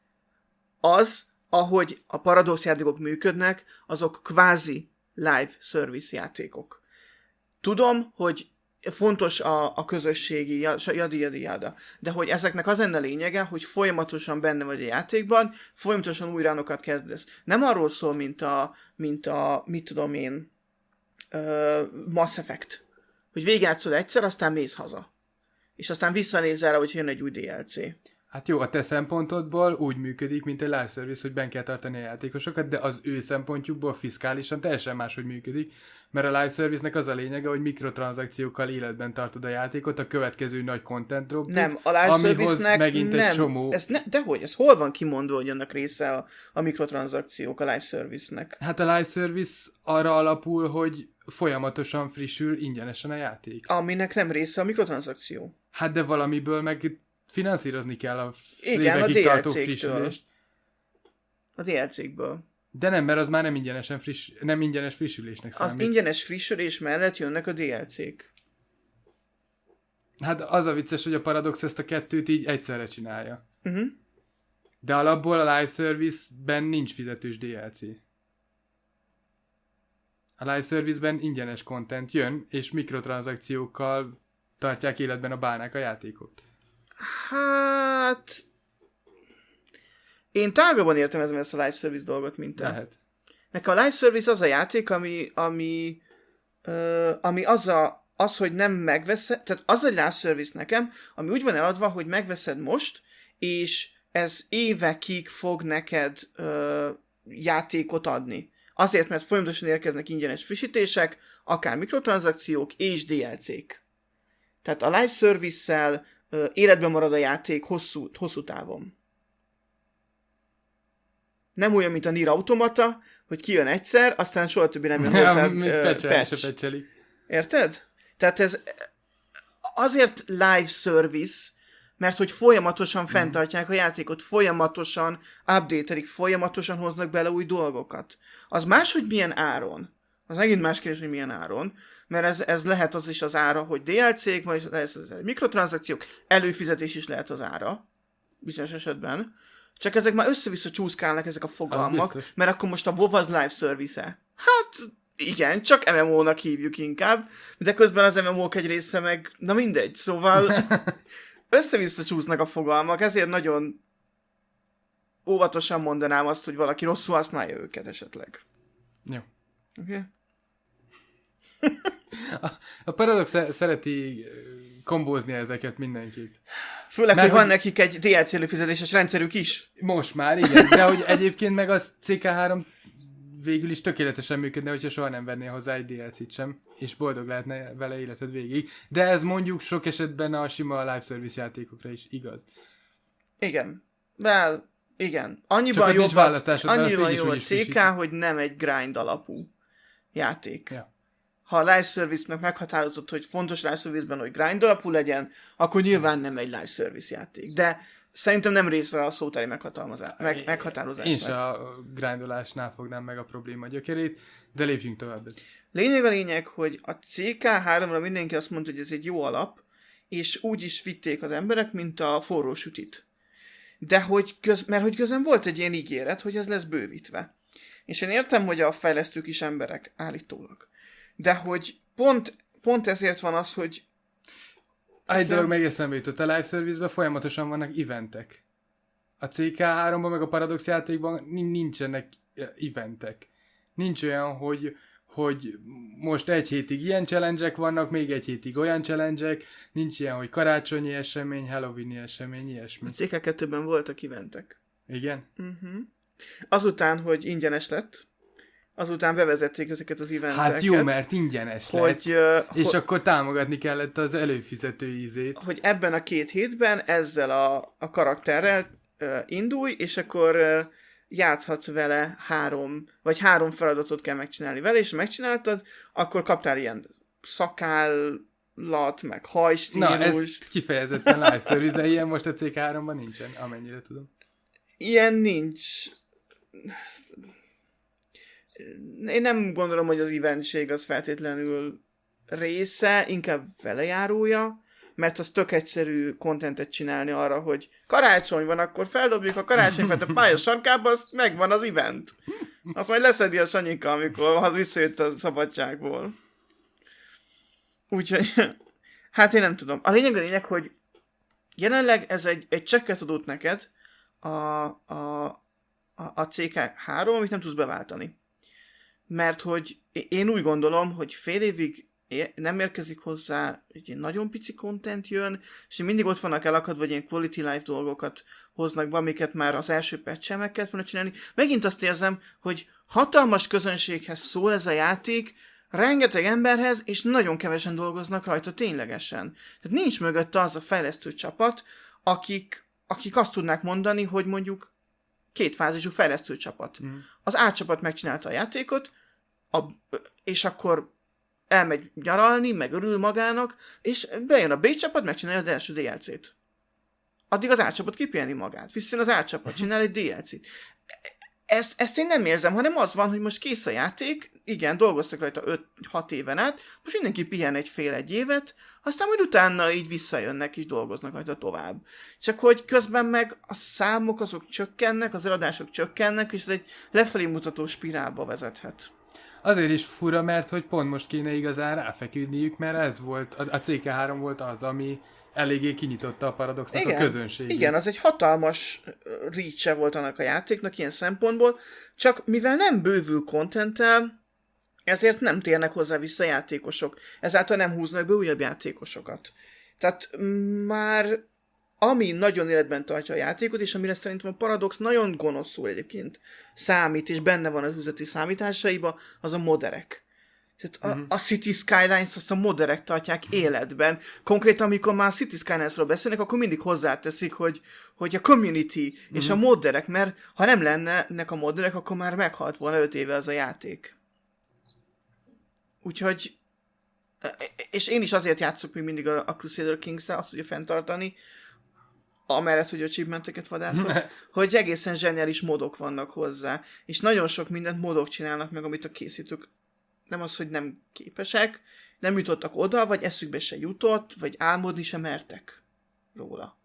Az, ahogy a Paradox játékok működnek, azok kvázi live service játékok. Tudom, hogy fontos a, a közösségi, jadi, jadi, jada, de hogy ezeknek az lenne lényege, hogy folyamatosan benne vagy a játékban, folyamatosan új runokat kezdesz. Nem arról szól, mint a, mint a mit tudom én, uh, Mass Effect, hogy végigjátszod egyszer, aztán mész haza. És aztán visszanézel rá, hogy jön egy új dé el cé. Hát jó, a te szempontodból úgy működik, mint egy live service, hogy benn kell tartani a játékosokat, de az ő szempontjukból fiskálisan teljesen máshogy működik, mert a live service-nek az a lényege, hogy mikrotranszakciókkal életben tartod a játékot, a következő nagy content drop, nem, a live service-nek megint nem, egy csomó... ez ne, dehogy, ez hol van kimondva, hogy annak része a, a mikrotranszakciók a live service-nek? Hát a live service arra alapul, hogy folyamatosan frissül ingyenesen a játék. Aminek nem része a mikrotranszakció. Hát de valamiből meg finanszírozni kell a igen, a évekig tartó frissülést. A dé el cékből. De nem, mert az már nem ingyenesen friss, nem ingyenes frissülésnek számít. Az ingyenes frissülés mellett jönnek a dé el cék. Hát az a vicces, hogy a Paradox ezt a kettőt így egyszerre csinálja. Uh-huh. De alapból a live service-ben nincs fizetős dé el cé. A live service-ben ingyenes content jön, és mikrotranszakciókkal tartják életben a bánák a játékot. Hát... Én tágabban értem ezen ezt a live service dolgot, mint te. Lehet. Nekem a live service az a játék, ami, ami, uh, ami az, a, az, hogy nem megveszed, tehát az a live service nekem, ami úgy van eladva, hogy megveszed most, és ez évekig fog neked uh, játékot adni. Azért, mert folyamatosan érkeznek ingyenes frissítések, akár mikrotranszakciók és dé el cék. Tehát a live service-szel uh, életben marad a játék hosszú, hosszú távon. Nem olyan, mint a Nier Automata, hogy kijön egyszer, aztán soha többi nem jön hozzá uh, patch. Érted? Tehát ez azért live service, mert hogy folyamatosan fenntartják a játékot, folyamatosan update-elik, folyamatosan hoznak bele új dolgokat. Az más, hogy milyen áron. Az megint más kérdés, hogy milyen áron, mert ez, ez lehet az is az ára, hogy dé el cék, vagy lehet az mikrotranszakciók, előfizetés is lehet az ára, bizonyos esetben. Csak ezek már össze-vissza csúszkálnak ezek a fogalmak, mert akkor most a WoW az live service-e. Hát igen, csak em em o-nak hívjuk inkább, de közben az em em o-k egy része meg, na mindegy, szóval össze-vissza csúsznak a fogalmak, ezért nagyon óvatosan mondanám azt, hogy valaki rosszul használja őket esetleg. Jó. Oké? Okay? a, a Paradox szereti kombózni ezeket mindenképp. Főleg, mert hogy van hogy... nekik egy dé el cé előfizetéses rendszerük is. Most már, igen. De hogy egyébként meg a cé ká három végül is tökéletesen működne, hogyha soha nem vennél hozzá egy dé el cét sem, és boldog lehetne vele életed végig. De ez mondjuk sok esetben a sima live service játékokra is igaz. Igen. Well, igen. Annyiban jó, annyiban jó a cé ká, hogy nem egy grind alapú játék. Ja. Ha a live service-nek meghatározott, hogy fontos live service-ben, hogy grind alapú legyen, akkor nyilván nem egy live service játék. De szerintem nem része a szótári meghatározásnak. Meg, meghatározásnak. Én se a grindolásnál fognám meg a probléma gyökerét, de lépjünk tovább. Lényeg a lényeg, hogy a cé ká háromra mindenki azt mondta, hogy ez egy jó alap, és úgy is vitték az emberek, mint a forró sütit. De hogy köz, mert hogy közben volt egy ilyen ígéret, hogy ez lesz bővítve. És én értem, hogy a fejlesztők is emberek, állítólag. De hogy pont, pont ezért van az, hogy... Egy dolog még eszembe jutott, a live service-ben folyamatosan vannak eventek. A cé ká háromban meg a Paradox játékban nincsenek eventek. Nincs olyan, hogy, hogy most egy hétig ilyen challenge-ek vannak, még egy hétig olyan challenge-ek, nincs ilyen, hogy karácsonyi esemény, Halloweeni esemény, ilyesmi. A cé ká kettőben voltak eventek. Igen? Uh-huh. Azután, hogy ingyenes lett, azután bevezették ezeket az eventeket. Hát jó, mert ingyenes hogy, lett, uh, és hogy, akkor támogatni kellett az előfizető ízét. Hogy ebben a két hétben ezzel a, a karakterrel uh, indulj, és akkor uh, játszhatsz vele három, vagy három feladatot kell megcsinálni vele, és ha megcsináltad, akkor kaptál ilyen szakállat, meg hajstílust. Na, ez kifejezetten live service, de ilyen most a cé ká háromban nincsen, amennyire tudom. Ilyen nincs. Én nem gondolom, hogy az eventség az feltétlenül része, inkább velejárója, mert az tök egyszerű contentet csinálni arra, hogy karácsony van, akkor feldobjuk a karácsonyfát a pálya sarkába, az megvan az event. Azt majd leszedi a Sanyika, amikor az visszajött a szabadságból. Úgyhogy, hát én nem tudom. A lényeg a lényeg, hogy jelenleg ez egy, egy csekket adott neked a, a, a, a cé ká három, amit nem tudsz beváltani. Mert hogy én úgy gondolom, hogy fél évig nem érkezik hozzá, egy ilyen nagyon pici content jön, és mindig ott vannak elakadva, vagy ilyen quality life dolgokat hoznak be, amiket már az első patch-en meg kellett volna csinálni. Megint azt érzem, hogy hatalmas közönséghez szól ez a játék, rengeteg emberhez, és nagyon kevesen dolgoznak rajta ténylegesen. Tehát nincs mögötte az a fejlesztő csapat, akik, akik azt tudnák mondani, hogy mondjuk két fázisú fejlesztő csapat. Mm. Az A csapat megcsinálta a játékot, a, és akkor elmegy nyaralni, meg örül magának, és bejön a B csapat, megcsinálja az első dé el cét. Addig az A csapat kipiheni magát. Viszont az A csapat csinál egy dé el cét. Ezt, ezt én nem érzem, hanem az van, hogy most kész a játék, igen, dolgoztak rajta öt-hat éven át, most mindenki pihen egy fél-egy évet, aztán majd utána így visszajönnek és dolgoznak rajta tovább. Csak hogy közben meg a számok azok csökkennek, az eladások csökkennek, és ez egy lefelé mutató spirálba vezethet. Azért is fura, mert hogy pont most kéne igazán ráfeküdniük, mert ez volt, a cé ká három volt az, ami eléggé kinyitotta a Paradoxnak igen, a közönségét. Igen, az egy hatalmas reach-e volt annak a játéknak ilyen szempontból, csak mivel nem bővül contenttel, ezért nem térnek hozzá vissza játékosok. Ezáltal nem húznak be újabb játékosokat. Tehát már ami nagyon életben tartja a játékot, és amire szerintem a Paradox nagyon gonoszul egyébként számít, és benne van az üzleti számításaiba, az a moderek. Tehát a, uh-huh. a City Skylines azt a moderek tartják életben. Konkrétan, amikor már a City Skylines-ról beszélnek, akkor mindig hozzáteszik, hogy, hogy a community uh-huh. és a moderek, mert ha nem lennének a moderek, akkor már meghalt volna öt éve az a játék. Úgyhogy, és én is azért játszok még mindig a, a Crusader Kings-el, azt tudja fenntartani, amellett, hogy achievementeket vadászok, hogy egészen zseniális modok vannak hozzá. És nagyon sok mindent modok csinálnak meg, amit a készítők nem az, hogy nem képesek, nem jutottak oda, vagy eszükbe se jutott, vagy álmodni sem mertek róla.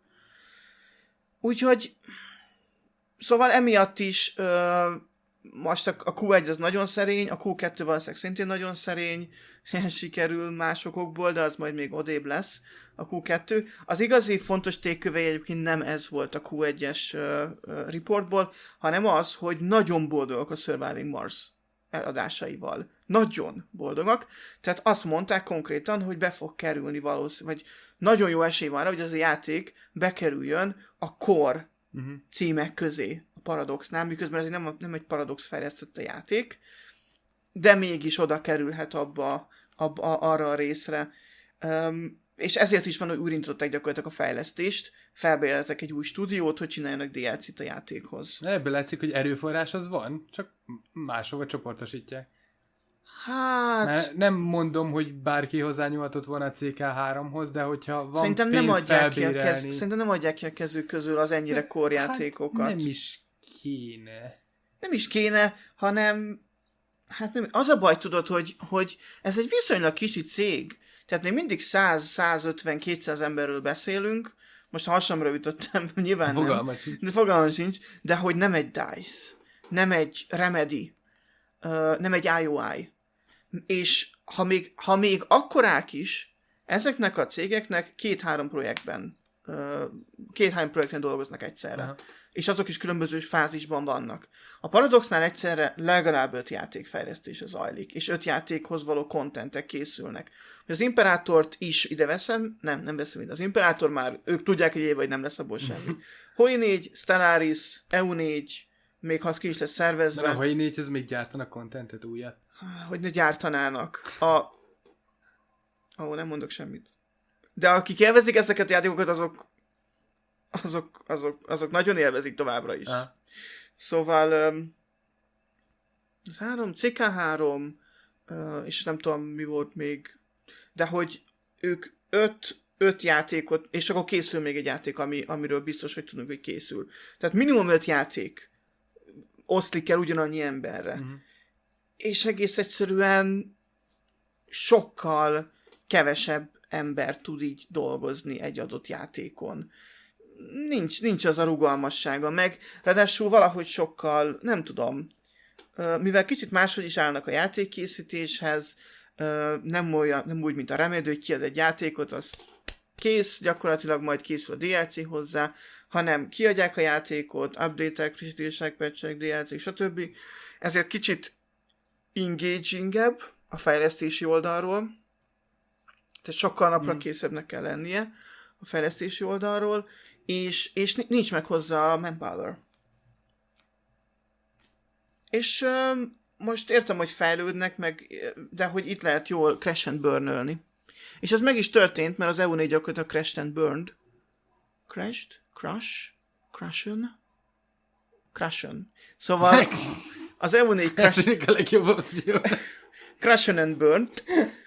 Úgyhogy szóval emiatt is ö, most a, a kú egy az nagyon szerény, a kú kettő valószínűleg szintén nagyon szerény, sikerül másokból, de az majd még odébb lesz a kú kettő. Az igazi fontos tékkövei egyébként nem ez volt a kú egyes uh, uh, reportból, hanem az, hogy nagyon boldogok a Surviving Mars eladásaival. Nagyon boldogak. Tehát azt mondták konkrétan, hogy be fog kerülni valószínűleg, vagy nagyon jó esély van rá, hogy ez a játék bekerüljön a core uh-huh. címek közé a Paradoxnál, miközben ez nem, nem egy Paradox fejlesztette játék, de mégis oda kerülhet abba, abba arra a részre. Um, és ezért is van, hogy újraindították gyakorlatilag a fejlesztést, felbéreltek egy új stúdiót, hogy csináljanak dé el cét a játékhoz. Ebből látszik, hogy erőforrás az van, csak máshova csoportosítják. Hát... Mert nem mondom, hogy bárki hozzányúlhatott volna a cé ká háromhoz, de hogyha van szerintem pénz nem adják ki a felbérelni... kez... Szerintem nem adják ki a kezük közül az ennyire core játékokat. Hát nem is kéne. Nem is kéne, hanem... Hát nem... Az a baj, tudod, hogy, hogy ez egy viszonylag kicsi cég. Tehát még mindig száz, százötven, kétszáz emberről beszélünk. Most hasamra ütöttem, nyilván fogalma nem. Sincs. De fogalmam sincs. De hogy nem egy DICE, nem egy Remedy, nem egy i o i. És ha még, ha még akkorák is, ezeknek a cégeknek két-három projektben, két-három projekten dolgoznak egyszerre. Aha. És azok is különböző fázisban vannak. A Paradoxnál egyszerre legalább öt játékfejlesztése zajlik, és öt játékhoz való kontentek készülnek. Az Imperátort is ide veszem, nem, nem veszem ide. Az Imperátor már, ők tudják egy év, hogy nem lesz abból semmi. Hoi négy, Stellaris, E U négy, még ha az ki is lesz szervezve. De a Hoi négy, ez még gyártanak kontentet újat? Hogy ne gyártanának. A... Ó, nem mondok semmit. De akik élvezik ezeket a játékokat, azok azok, azok, azok nagyon élvezik továbbra is. Ah. Szóval um, az három, cé ká három, uh, és nem tudom, mi volt még, de hogy ők öt, öt játékot, és akkor készül még egy játék, ami, amiről biztos, hogy tudunk, hogy készül. Tehát minimum öt játék oszlik el ugyanannyi emberre. Uh-huh. És egész egyszerűen sokkal kevesebb ember tud így dolgozni egy adott játékon. Nincs, nincs az a rugalmassága, meg ráadásul valahogy sokkal, nem tudom, mivel kicsit máshogy is állnak a játékkészítéshez, nem, olyan, nem úgy, mint a Remedy, hogy kiad egy játékot, az kész, gyakorlatilag majd készül a dé el cé hozzá, hanem kiadják a játékot, update-ek, frissítések, patch-ek, dé el cé, stb. Ezért kicsit engaging-ebb a fejlesztési oldalról, tehát sokkal napra készebbnek kell lennie a fejlesztési oldalról, és, és nincs meg hozzá a manpower. És uh, most értem, hogy fejlődnek, meg, de hogy itt lehet jól crash and burn-ölni. És ez meg is történt, mert az E U négy gyakorlatilag crashed and burned. Crashed? Crash? Crashen? Crashen. Szóval az E U négy crash... Ez a legjobb opció. Crashen and burned.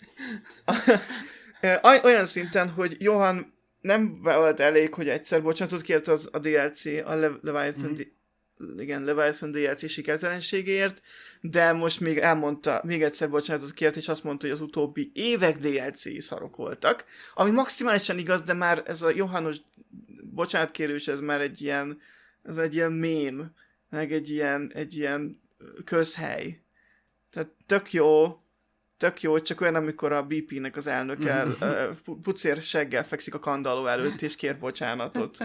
Olyan szinten, hogy Johan nem volt elég, hogy egyszer bocsánatot kért az a dé el cé, a Le- Leviathan, mm-hmm. D- igen, Leviathan dé el cé sikertelenségéért, de most még elmondta, még egyszer bocsánatot kért, és azt mondta, hogy az utóbbi évek dé el cé szarok voltak, ami maximálisan igaz, de már ez a Johannos bocsánatkérős, ez már egy ilyen, ez egy ilyen mém, meg egy ilyen, egy ilyen közhely. Tehát tök jó, tök jó, csak olyan, amikor a bé pé-nek az elnöke uh, pucér seggel fekszik a kandalló előtt, és kér bocsánatot.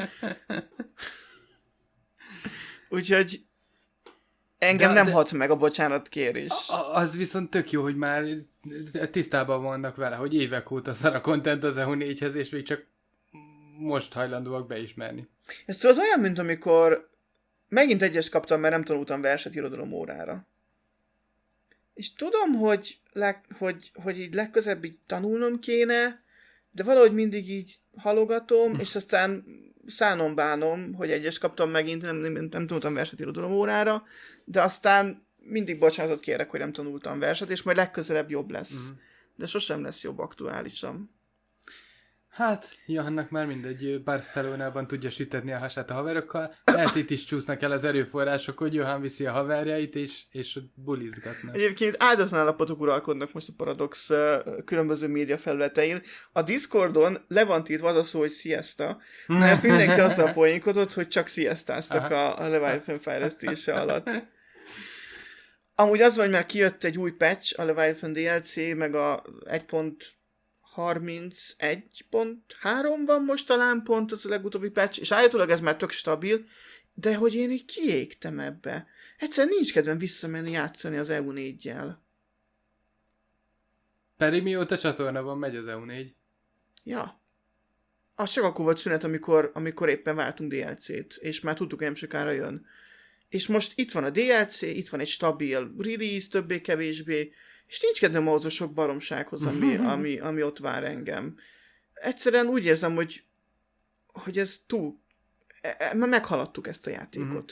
Úgyhogy engem de, nem de, hat meg a bocsánatkérés. Az viszont tök jó, hogy már tisztában vannak vele, hogy évek óta szar a content az E U négyhez, és még csak most hajlandóak beismerni. Ez tudod olyan, mint amikor megint egyes kaptam, mert nem tanultam verset irodalom órára. És tudom, hogy, leg, hogy, hogy így legközebb így tanulnom kéne, de valahogy mindig így halogatom, és aztán szánom bánom, hogy egyes kaptam megint, nem, nem, nem tanultam verset irodalom órára, de aztán mindig bocsánatot kérek, hogy nem tanultam verset, és majd legközelebb jobb lesz. Uh-huh. De sosem lesz jobb aktuálisan. Hát, Johannak már mindegy, Barcelonában tudja sütetni a hasát a haverokkal, lehet itt is csúsznak el az erőforrások, hogy Johan viszi a haverjait, és, és bulizgatnak. Egyébként áldatlan állapotok uralkodnak most a Paradox uh, különböző média felületein. A Discordon le van tiltva az a szó, hogy siesta, mert mindenki azzal poénkodott, hogy csak siestáztak a, a Leviathan fejlesztése alatt. Amúgy az van, hogy már kijött egy új patch, a Leviathan dé el cé, meg a egy pont harmincegy pont három van most talán pont az a legutóbbi patch, és állítólag ez már tök stabil, de hogy én így kiégtem ebbe. Egyszerűen nincs kedvem visszamenni játszani az E U négyjel. Pedig mióta csatorna van, megy az E U négy. Ja. Az csak akkor volt szünet, amikor, amikor éppen vártunk dé el cét, és már tudtuk, hogy nem sokára jön. És most itt van a dé el cé, itt van egy stabil release, többé-kevésbé, és nincs kedvem ahhoz a sok baromsághoz, ami, ami, ami ott vár engem. Egyszerűen úgy érzem, hogy, hogy ez túl... E, meghaladtuk ezt a játékot. Mm-hmm.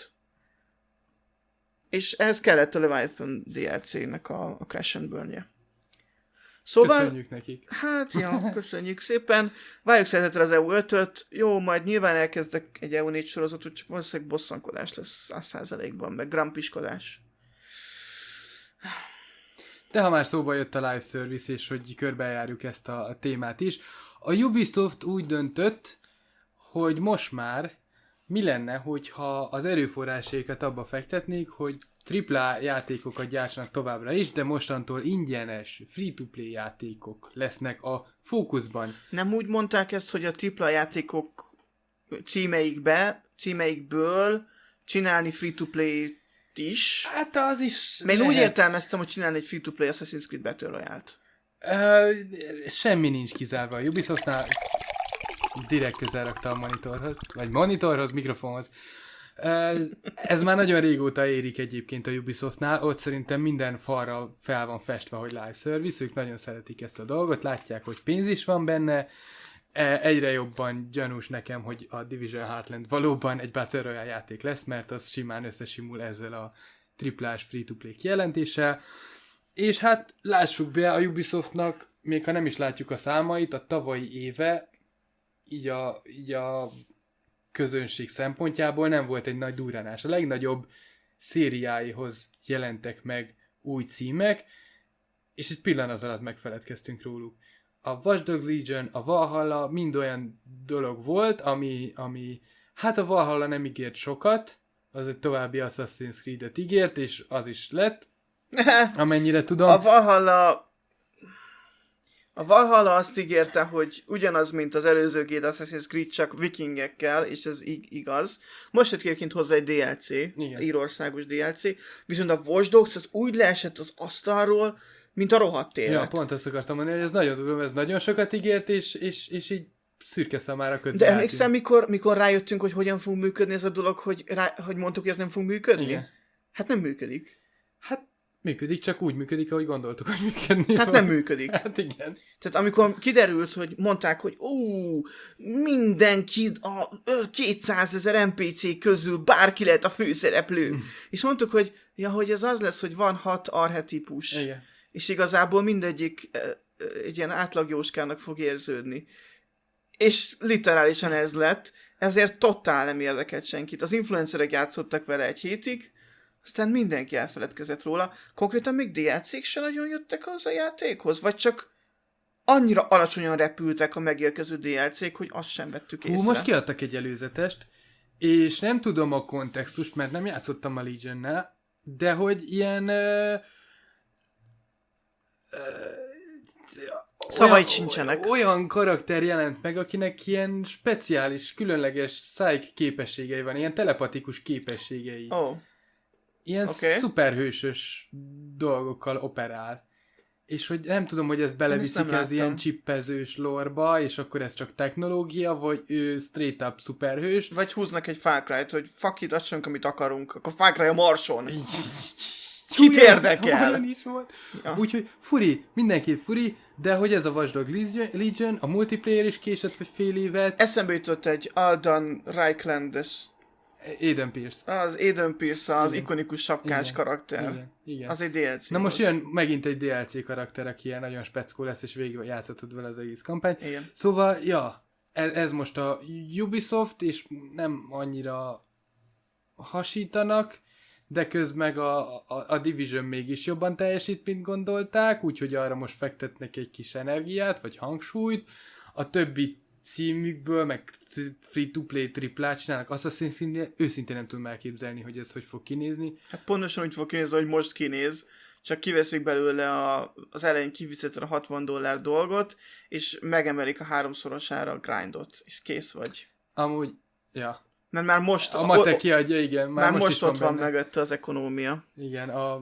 És ehhez kellett a Leviathan dé el cé-nek a, a Crash and Burn-je. Szóval... Köszönjük nekik. Hát, ja, köszönjük szépen. Várjuk szeretetre az E U ötöt. Jó, majd nyilván elkezdek egy E U négy sorozatot, csak valószínűleg bosszankodás lesz száz százalékban, meg grampiskodás. De ha már szóba jött a live service, és hogy körbejárjuk ezt a, a témát is, a Ubisoft úgy döntött, hogy most már mi lenne, hogyha az erőforrásaikat abba fektetnék, hogy tripla játékokat gyártsanak továbbra is, de mostantól ingyenes, free-to-play játékok lesznek a fókuszban. Nem úgy mondták ezt, hogy a tripla játékok címeikbe, címeikből csinálni free-to-play is? Hát az is Mert én lehet. úgy értelmeztem, hogy csinálni egy free-to-play Assassin's Creed Battle Royale-t. Uh, semmi nincs kizárva. A Ubisoftnál direkt közel rakta a monitorhoz, vagy monitorhoz, mikrofonhoz. Uh, ez már nagyon régóta érik egyébként a Ubisoftnál, ott szerintem minden falra fel van festve, hogy live service, ők nagyon szeretik ezt a dolgot, látják, hogy pénz is van benne, egyre jobban gyanús nekem, hogy a Division Heartland valóban egy Battle Royale játék lesz, mert az simán összesimul ezzel a triplás free-to-play kijelentéssel. És hát lássuk be, a Ubisoftnak, még ha nem is látjuk a számait, a tavalyi éve így a, így a közönség szempontjából nem volt egy nagy durranás. A legnagyobb szériáihoz jelentek meg új címek, és egy pillanat alatt megfeledkeztünk róluk. A Watch Dogs Legion, a Valhalla mind olyan dolog volt, ami, ami hát a Valhalla nem ígért sokat, az egy további Assassin's Creed-et ígért, és az is lett, amennyire tudom. A Valhalla a Valhalla azt ígérte, hogy ugyanaz, mint az előző Gate Assassin's Creed, csak vikingekkel, és ez ig- igaz. Most jött egyébként hozzá egy dé el cé, Igen. írországos dé el cé, viszont a Watch Dogs az úgy leesett az asztalról, mint a rohadt élet. Ja, pont azt akartam mondani, hogy ez nagyon durva, ez nagyon sokat ígért, és, és, és így szürke számára kötve. De emlékszem, mikor, mikor rájöttünk, hogy hogyan fog működni ez a dolog, hogy, rá, hogy mondtuk, hogy ez nem fog működni? Igen. Hát nem működik. Hát működik, csak úgy működik, ahogy gondoltuk, hogy működni Hát fog. nem működik. Hát igen. Tehát amikor kiderült, hogy mondták, hogy ó, mindenki a kétszázezer en pé cé közül bárki lehet a főszereplő. Mm. És mondtuk, hogy ja, hogy ez az lesz, hogy van hat archetípus. Igen. És igazából mindegyik egy ilyen átlagjóskának fog érződni. És literálisan ez lett, ezért totál nem érdekelt senkit. Az influencerek játszottak vele egy hétig, aztán mindenki elfeledkezett róla. Konkrétan még dé el cé-k se nagyon jöttek az a játékhoz, vagy csak annyira alacsonyan repültek a megérkező dé el cé-k, hogy azt sem vettük észre. Hú, most kiadtak egy előzetest, és nem tudom a kontextust, mert nem játszottam a Legionnel, de hogy ilyen... Ö, ö, Szavaid sincsenek. Olyan karakter jelent meg, akinek ilyen speciális, különleges psych képességei van, ilyen telepatikus képességei. Ó. Oh. Ilyen Okay. szuperhősös dolgokkal operál. És hogy nem tudom, hogy ezt beleviszik ez ilyen csippezős lore-ba, és akkor ez csak technológia, vagy ő straight up szuperhős. Vagy húznak egy Far Cry-t, hogy fuck it, azt amit akarunk, akkor Far Cry a Marson. Kit érdekel? Olyan is volt. Ja. Úgyhogy furi, mindenki furi, de hogy ez a Watch Dogs Legion, a multiplayer is késett vagy fél évet. Eszembe jutott egy Aldan Reichlandes, Aiden Pierce. az Aiden Pierce, az Igen. ikonikus sapkás Igen. karakter. Igen. Igen. Az egy dé el cé. Na most volt. jön megint egy dé el cé karakter, aki ilyen nagyon speckó lesz, és végig játszhatod vele az egész kampány. Igen. Szóval, ja, ez, ez most a Ubisoft, és nem annyira hasítanak, de közben a, a, a Division mégis jobban teljesít, mint gondolták, úgyhogy arra most fektetnek egy kis energiát, vagy hangsúlyt. A többi címükből, meg free-to-play triplát csinálnak, Assassin's Creed, őszintén nem tudom elképzelni, hogy ez hogy fog kinézni. Hát pontosan úgy fog kinézni, hogy most kinéz, csak kiveszik belőle a, az elején kivizetre a hatvan dollár dolgot, és megemelik a háromszorosára a grindot, és kész vagy. Amúgy, ja. Mert már most... A Mate kiadja, igen. Már, már most, most ott van, van mögötte az ekonómia. Igen, a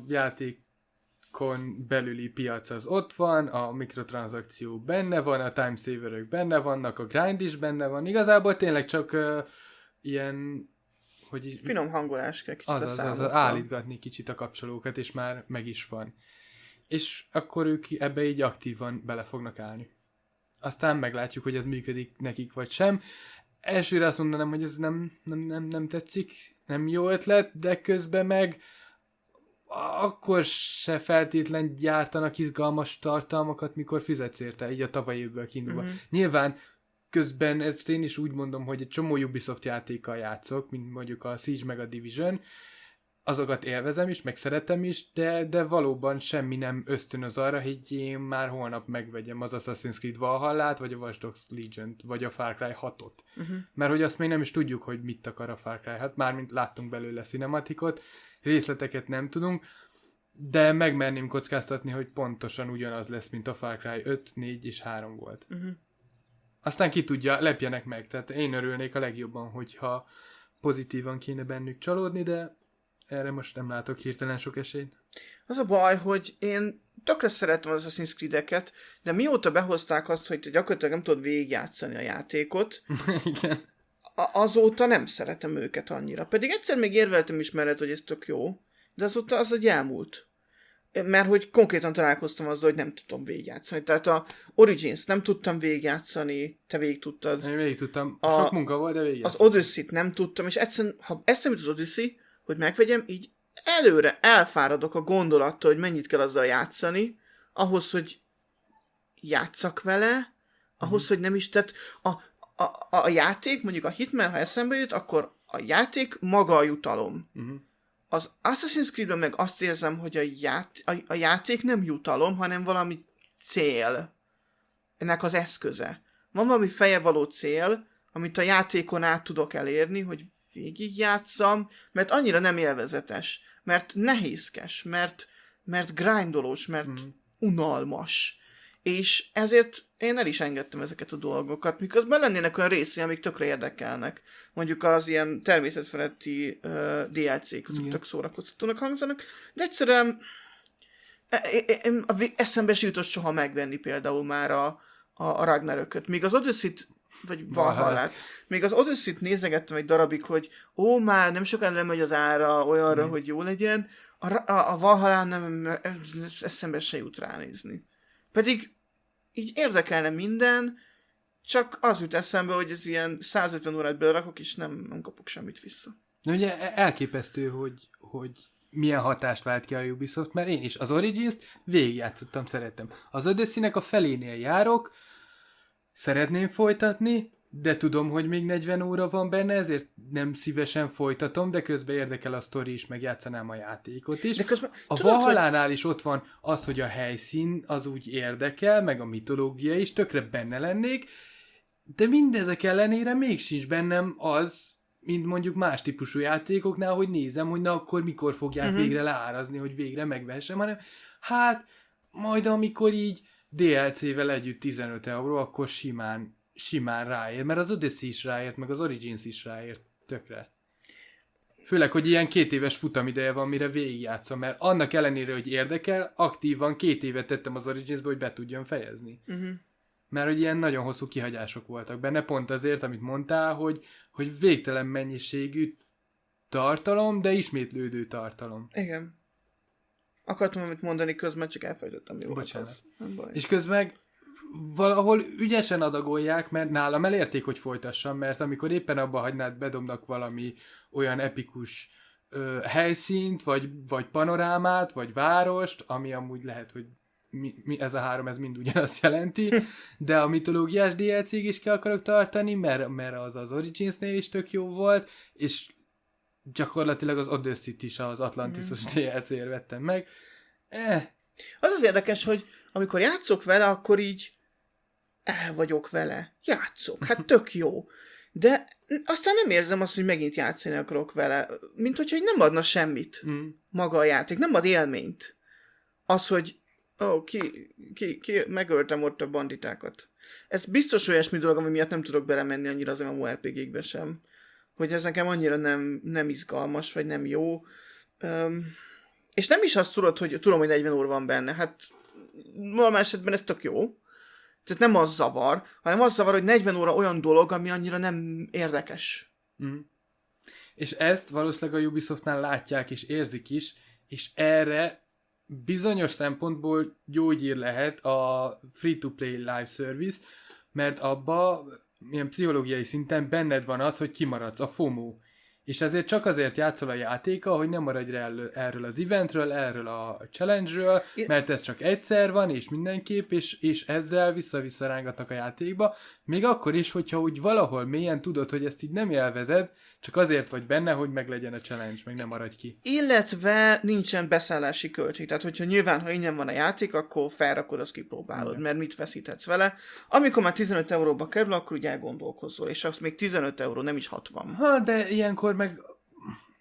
játékon belüli piac az ott van, a mikrotranszakció benne van, a time saverök benne vannak, a grind is benne van. Igazából tényleg csak uh, ilyen... Hogy is, finom hangolás kell kicsit az, a az, számokra. az, az, állítgatni kicsit a kapcsolókat, és már meg is van. És akkor ők ebbe így aktívan bele fognak állni. Aztán meglátjuk, hogy ez működik nekik, vagy sem. Elsőre azt mondanám, hogy ez nem, nem, nem, nem tetszik, nem jó ötlet, de közben meg akkor se feltétlen gyártanak izgalmas tartalmakat, mikor fizetsz érte, így a tavalyi évből kiindulva. Uh-huh. Nyilván közben ezt én is úgy mondom, hogy egy csomó Ubisoft játékkal játszok, mint mondjuk a Siege meg a Division, azokat élvezem is, meg szeretem is, de, de valóban semmi nem ösztönöz arra, hogy én már holnap megvegyem az Assassin's Creed Valhallát, vagy a Watch Dogs Legion-t, vagy a Far Cry hatot. Uh-huh. Mert hogy azt még nem is tudjuk, hogy mit akar a Far Cry hat, mármint láttunk belőle cinematikot, részleteket nem tudunk, de megmerném kockáztatni, hogy pontosan ugyanaz lesz, mint a Far Cry öt, négy és három volt. Uh-huh. Aztán ki tudja, lepjenek meg. Tehát én örülnék a legjobban, hogyha pozitívan kéne bennük csalódni, de erre most nem látok hirtelen sok esélyt. Az a baj, hogy én tökre szeretem az Assassin's Creed-eket, de mióta behozták azt, hogy te gyakorlatilag nem tudod végigjátszani a játékot, Igen. a- azóta nem szeretem őket annyira. Pedig egyszer még érveltem is mellett, hogy ez tök jó, de azóta az egy elmúlt. Mert hogy konkrétan találkoztam azzal, hogy nem tudom végigjátszani. Tehát a Origins nem tudtam végigjátszani, te végig tudtad. Én végig tudtam. A- Sok munka volt, de végig. Az Odyssey-t nem tudtam, és egyszerűen, ha eszembe jut az Odyssey, hogy megvegyem, így előre elfáradok a gondolattól, hogy mennyit kell azzal játszani, ahhoz, hogy játszak vele, ahhoz, mm. hogy nem is, tehát a, a, a játék, mondjuk a Hitman, ha eszembe jut, akkor a játék maga a jutalom. Uh-huh. Az Assassin's Creed-ben meg azt érzem, hogy a, ját, a, a játék nem jutalom, hanem valami cél. Ennek az eszköze. Van valami fejevaló cél, amit a játékon át tudok elérni, hogy végigjátszam, mert annyira nem élvezetes, mert nehézkes, mert, mert grindolós, mert mm. unalmas. És ezért én el is engedtem ezeket a dolgokat, miközben lennének olyan részei, amik tökre érdekelnek. Mondjuk az ilyen természetfeletti uh, dé el cé-k, azok tök szórakoztatónak hangzanak, de egyszerűen e- e- e- eszembe se jutott soha megvenni például már a, a, a Ragnarököt. Míg az Odyssey-t vagy Valhallát. Még az Odyssey-t nézegettem egy darabig, hogy ó, már nem sokan lemegy az ára olyanra, mm. hogy jó legyen. A, a, a Valhallán nem eszembe se jut ránézni. Pedig így érdekelne minden, csak az jut eszembe, hogy ez ilyen százötven órát belerakok, és nem, nem kapok semmit vissza. De ugye elképesztő, hogy, hogy milyen hatást vált ki a Ubisoft, mert én is az Origins-t végigjátszottam, szerettem. Az Odyssey-nek a felénél járok, szeretném folytatni, de tudom, hogy még negyven óra van benne, ezért nem szívesen folytatom, de közben érdekel a sztori is, meg játszanám a játékot is. De közben, a tudod, Valhallánál is ott van az, hogy a helyszín az úgy érdekel, meg a mitológia is, tökre benne lennék, de mindezek ellenére még sincs bennem az, mint mondjuk más típusú játékoknál, hogy nézem, hogy na akkor mikor fogják uh-huh. végre leárazni, hogy végre megvehessem, hanem hát majd amikor így dé el cé-vel együtt tizenöt euró, akkor simán, simán ráér, mert az Odyssey is ráért, meg az Origins is ráért tökre. Főleg, hogy ilyen két éves futamideje van, mire végigjátszom, mert annak ellenére, hogy érdekel, aktívan két évet tettem az Originsbe, hogy be tudjam fejezni. Uh-huh. Mert hogy ilyen nagyon hosszú kihagyások voltak benne, pont azért, amit mondtál, hogy, hogy végtelen mennyiségű tartalom, de ismétlődő tartalom. Igen. Akartam amit mondani közben, csak elfelejtettem, mi volt. Bocsánat. És közben valahol ügyesen adagolják, mert nálam elérték, hogy folytassam, mert amikor éppen abba hagynád, bedobnak valami olyan epikus ö, helyszínt, vagy, vagy panorámát, vagy várost, ami amúgy lehet, hogy mi, mi, ez a három, ez mind ugyanazt jelenti, de a mitológiás dé el cé-ig is kell akarok tartani, mert, mert az az Originsnél is tök jó volt, és gyakorlatilag az Odyssey-t is az Atlantisos dé el cé-ért vettem meg. Eh. Az az érdekes, hogy amikor játszok vele, akkor így el vagyok vele. Játszok. Hát tök jó. De aztán nem érzem azt, hogy megint játszani akarok vele. Mint hogyha nem adna semmit mm. maga a játék. Nem ad élményt. Az, hogy ó, oh, ki, ki, ki, megöltem ott a banditákat. Ez biztos olyasmi dolog, ami miatt nem tudok belemenni annyira az em em o er pé gé-kbe sem. Hogy ez nekem annyira nem, nem izgalmas, vagy nem jó. Um, és nem is azt tudod, hogy tudom, hogy negyven óra van benne. Hát normál esetben ez tök jó. Tehát nem az zavar, hanem az zavar, hogy negyven óra olyan dolog, ami annyira nem érdekes. Mm. És ezt valószínűleg a Ubisoftnál látják és érzik is, és erre bizonyos szempontból gyógyír lehet a free-to-play live service, mert abba ilyen pszichológiai szinten benned van az, hogy kimaradsz, a FOMO. És ezért csak azért játszol a játéka, hogy nem maradj rá erről az eventről, erről a challenge-ről, mert ez csak egyszer van, és mindenképp, és, és ezzel vissza-vissza rángatnak a játékba. Még akkor is, hogyha úgy valahol mélyen tudod, hogy ezt így nem élvezed, csak azért vagy benne, hogy meglegyen a challenge, meg nem maradj ki. Illetve nincsen beszállási költség. Tehát, hogyha nyilván, ha ingyen van a játék, akkor felrakod, azt kipróbálod, igen. Mert mit veszíthetsz vele. Amikor már tizenöt euróba kerül, akkor úgy elgondolkozol, és az még tizenöt euró, nem is hatvan. Ha, de ilyenkor meg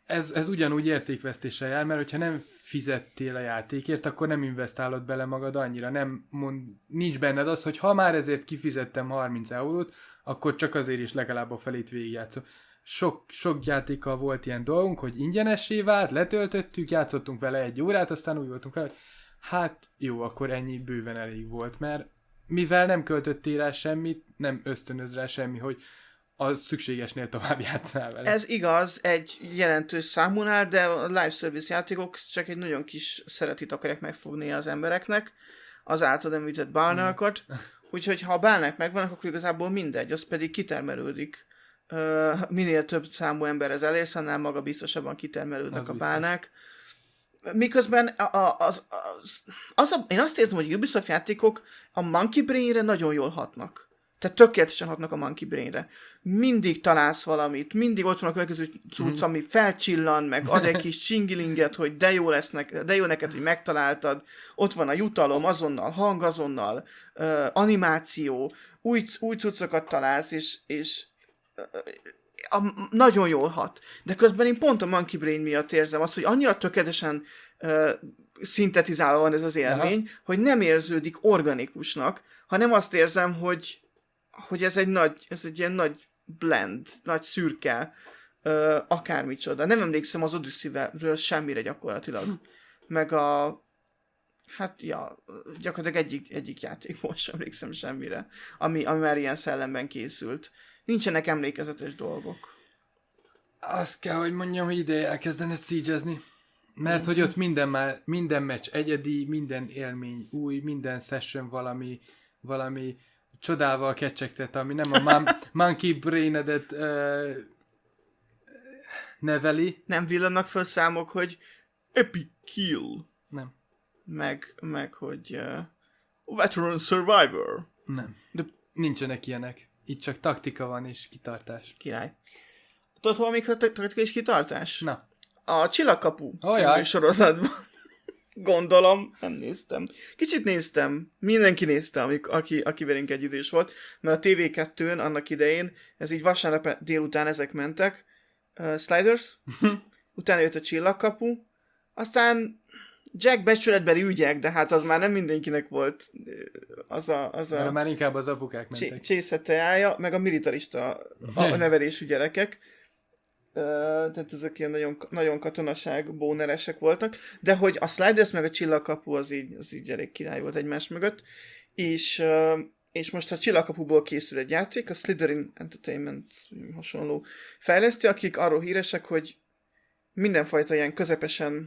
ez, ez ugyanúgy értékvesztéssel jár, mert hogyha nem fizettél a játékért, akkor nem investálod bele magad annyira. Nem mond, nincs benned az, hogy ha már ezért kifizettem harminc eurót, akkor csak azért is legalább a felét végigjátszom. Sok, sok játékkal volt ilyen dolgunk, hogy ingyenessé vált, letöltöttük, játszottunk vele egy órát, aztán úgy voltunk vele, hogy hát jó, akkor ennyi bőven elég volt, mert mivel nem költöttél rá semmit, nem ösztönöz rá semmi, hogy a szükségesnél tovább játszál vele. Ez igaz egy jelentős számúnál, de a live service játékok csak egy nagyon kis szeretit akarják megfogni az embereknek, az által említett bálnákat, mm. úgyhogy ha a bálnák megvannak, akkor igazából mindegy, az pedig kitermelődik. Uh, minél több számú emberhez elérsz, annál maga biztosabban kitermelődnek az a bálnák. Miközben a, a, az, az, az a, én azt érzem, hogy a Ubisoft játékok a Monkey Brainre nagyon jól hatnak. Tehát tökéletesen hatnak a Monkey Brainre. Mindig találsz valamit, mindig ott van a következő cucc, ami felcsillan, meg ad egy kis csingilinget, hogy de jó, lesz nek- de jó neked, hogy megtaláltad. Ott van a jutalom, azonnal hang, azonnal uh, animáció, új, új cuccokat találsz, és, és uh, a, nagyon jól hat. De közben én pont a Monkey Brain miatt érzem azt, hogy annyira tökéletesen uh, szintetizálva van ez az élmény, aha, hogy nem érződik organikusnak, hanem azt érzem, hogy hogy ez egy nagy, ez egy ilyen nagy blend, nagy szürke, uh, akármicsoda. Nem emlékszem az Odyssey-ről semmire gyakorlatilag. Meg a, hát ja, gyakorlatilag egyik, egyik játékból sem emlékszem semmire, ami, ami már ilyen szellemben készült. Nincsenek emlékezetes dolgok. Azt kell, hogy mondjam, hogy ideje elkezdeni szígyezni. Mert mm-hmm. hogy ott minden már, minden meccs egyedi, minden élmény új, minden session valami, valami csodával kecsegtet, ami nem a man- Monkey Brain-edet uh, neveli. Nem villannak föl számok, hogy Epic Kill. Nem. Meg, meg hogy uh, Veteran Survivor. Nem. De nincsenek ilyenek. Itt csak taktika van és kitartás. Király. Tudod, hol még a taktika és kitartás? Na. A Csillagkapu című sorozatban. Gondolom, nem néztem. Kicsit néztem, mindenki nézte, amik, aki, aki velünk egy idős volt, mert a té vé kettőn annak idején, ez így vasárnap délután ezek mentek, uh, Sliders, utána jött a Csillagkapu, aztán Jack becsületbeli ügyek, de hát az már nem mindenkinek volt az a... Az a már inkább az apukák mentek. Csésze meg a militarista a nevelésű gyerekek. Uh, tehát ezek ilyen nagyon, nagyon katonaság, bóneresek voltak, de hogy a Sliders meg a Csillagkapu az így, az így elég király volt egymás mögött, és, uh, és most a Csillagkapuból készül egy játék, a Slytherin Entertainment hasonló fejlesztő, akik arról híresek, hogy mindenfajta ilyen közepesen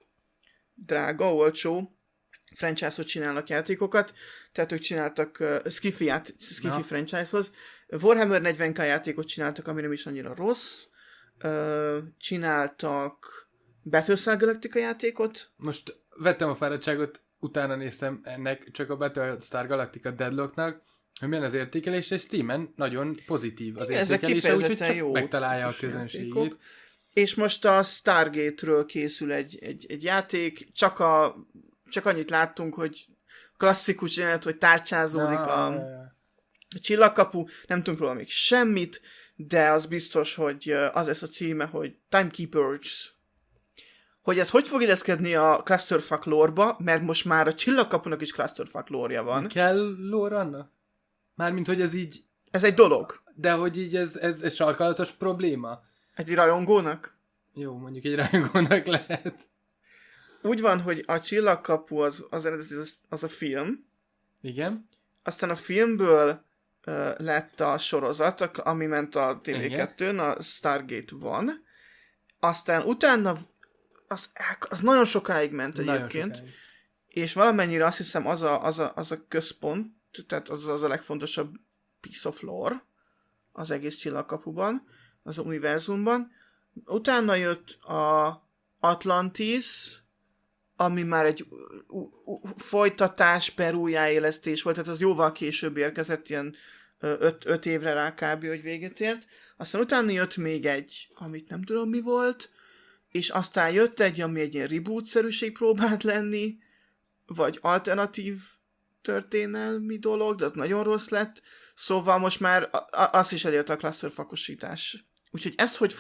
drága, olcsó franchise-ot csinálnak játékokat, tehát ők csináltak uh, Skiffy, ját- Skiffy franchise-hoz, Warhammer negyven ká játékot csináltak, ami nem is annyira rossz, Uh, csináltak Battlestar Galactica játékot. Most vettem a fáradtságot, utána néztem ennek, csak a Battlestar Galactica Deadlocknak, hogy milyen az értékelés, és Steamen nagyon pozitív az értékelése, úgyhogy csak jó, megtalálja a közönségét. Játékok. És most a Stargate-ről készül egy, egy, egy játék, csak, a, csak annyit láttunk, hogy klasszikus jelenet, hogy tárcsázódik Na, a, a Csillagkapu, nem tudunk róla még semmit, de az biztos, hogy az lesz a címe, hogy Timekeepers. Hogy ez hogy fog illeszkedni a Clusterfuck lore-ba, mert most már a Csillagkapunak is Clusterfuck lore-ja van. Kell lore annak? Mármint, hogy ez így... Ez egy dolog. De hogy így ez, ez, ez sarkalatos probléma? Egy rajongónak? Jó, mondjuk egy rajongónak lehet. Úgy van, hogy a Csillagkapu az, az eredeti, az, az a film. Igen. Aztán a filmből Uh, lett a sorozat, ami ment a té vé kettőn, a Stargate van. Aztán utána az, az nagyon sokáig ment egyébként, sokáig. És valamennyire azt hiszem az a, az a, az a központ, tehát az, az a legfontosabb piece of lore az egész Csillagkapuban, az a univerzumban. Utána jött a Atlantis, ami már egy u- u- folytatás per újjáélesztés volt, tehát az jóval később érkezett, ilyen öt, öt évre rá kb. Hogy véget ért. Aztán utána jött még egy, amit nem tudom mi volt, és aztán jött egy, ami egy ilyen reboot-szerűség próbált lenni, vagy alternatív történelmi dolog, de az nagyon rossz lett. Szóval most már a- a- azt is elért a clusterfuckosítás. Úgyhogy ezt hogy fog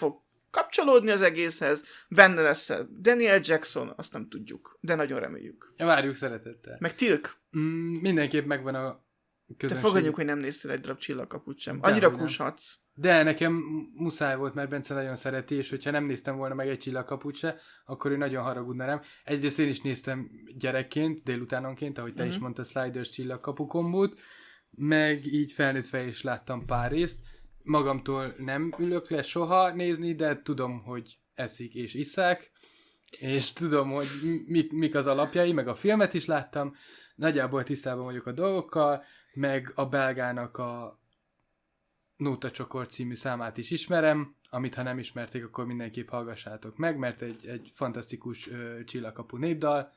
kapcsolódni az egészhez, benne lesz Daniel Jackson, azt nem tudjuk, de nagyon reméljük. Ja, várjuk szeretettel. Meg Tilk. Mm, mindenképp megvan a közönség. Te fogadjuk, hogy nem néztél egy darab Csillagkaput sem. Annyira kushatsz. De nekem muszáj volt, mert Bence nagyon szereti, és hogyha nem néztem volna meg egy Csillagkaput se, akkor ő nagyon haragudna rám. Egyrészt én is néztem gyerekként, délutánonként, ahogy te mm-hmm. is mondtad, Sliders Csillagkapu kombót, meg így felnőtt fel is láttam pár részt. Magamtól nem ülök le soha nézni, de tudom, hogy eszik és isszák, és tudom, hogy mik, mik az alapjai, meg a filmet is láttam, nagyjából tisztában vagyok a dolgokkal, meg a belgának a Nóta Csokor című számát is ismerem, amit ha nem ismerték, akkor mindenképp hallgassátok meg, mert egy, egy fantasztikus uh, Csillagkapu népdal.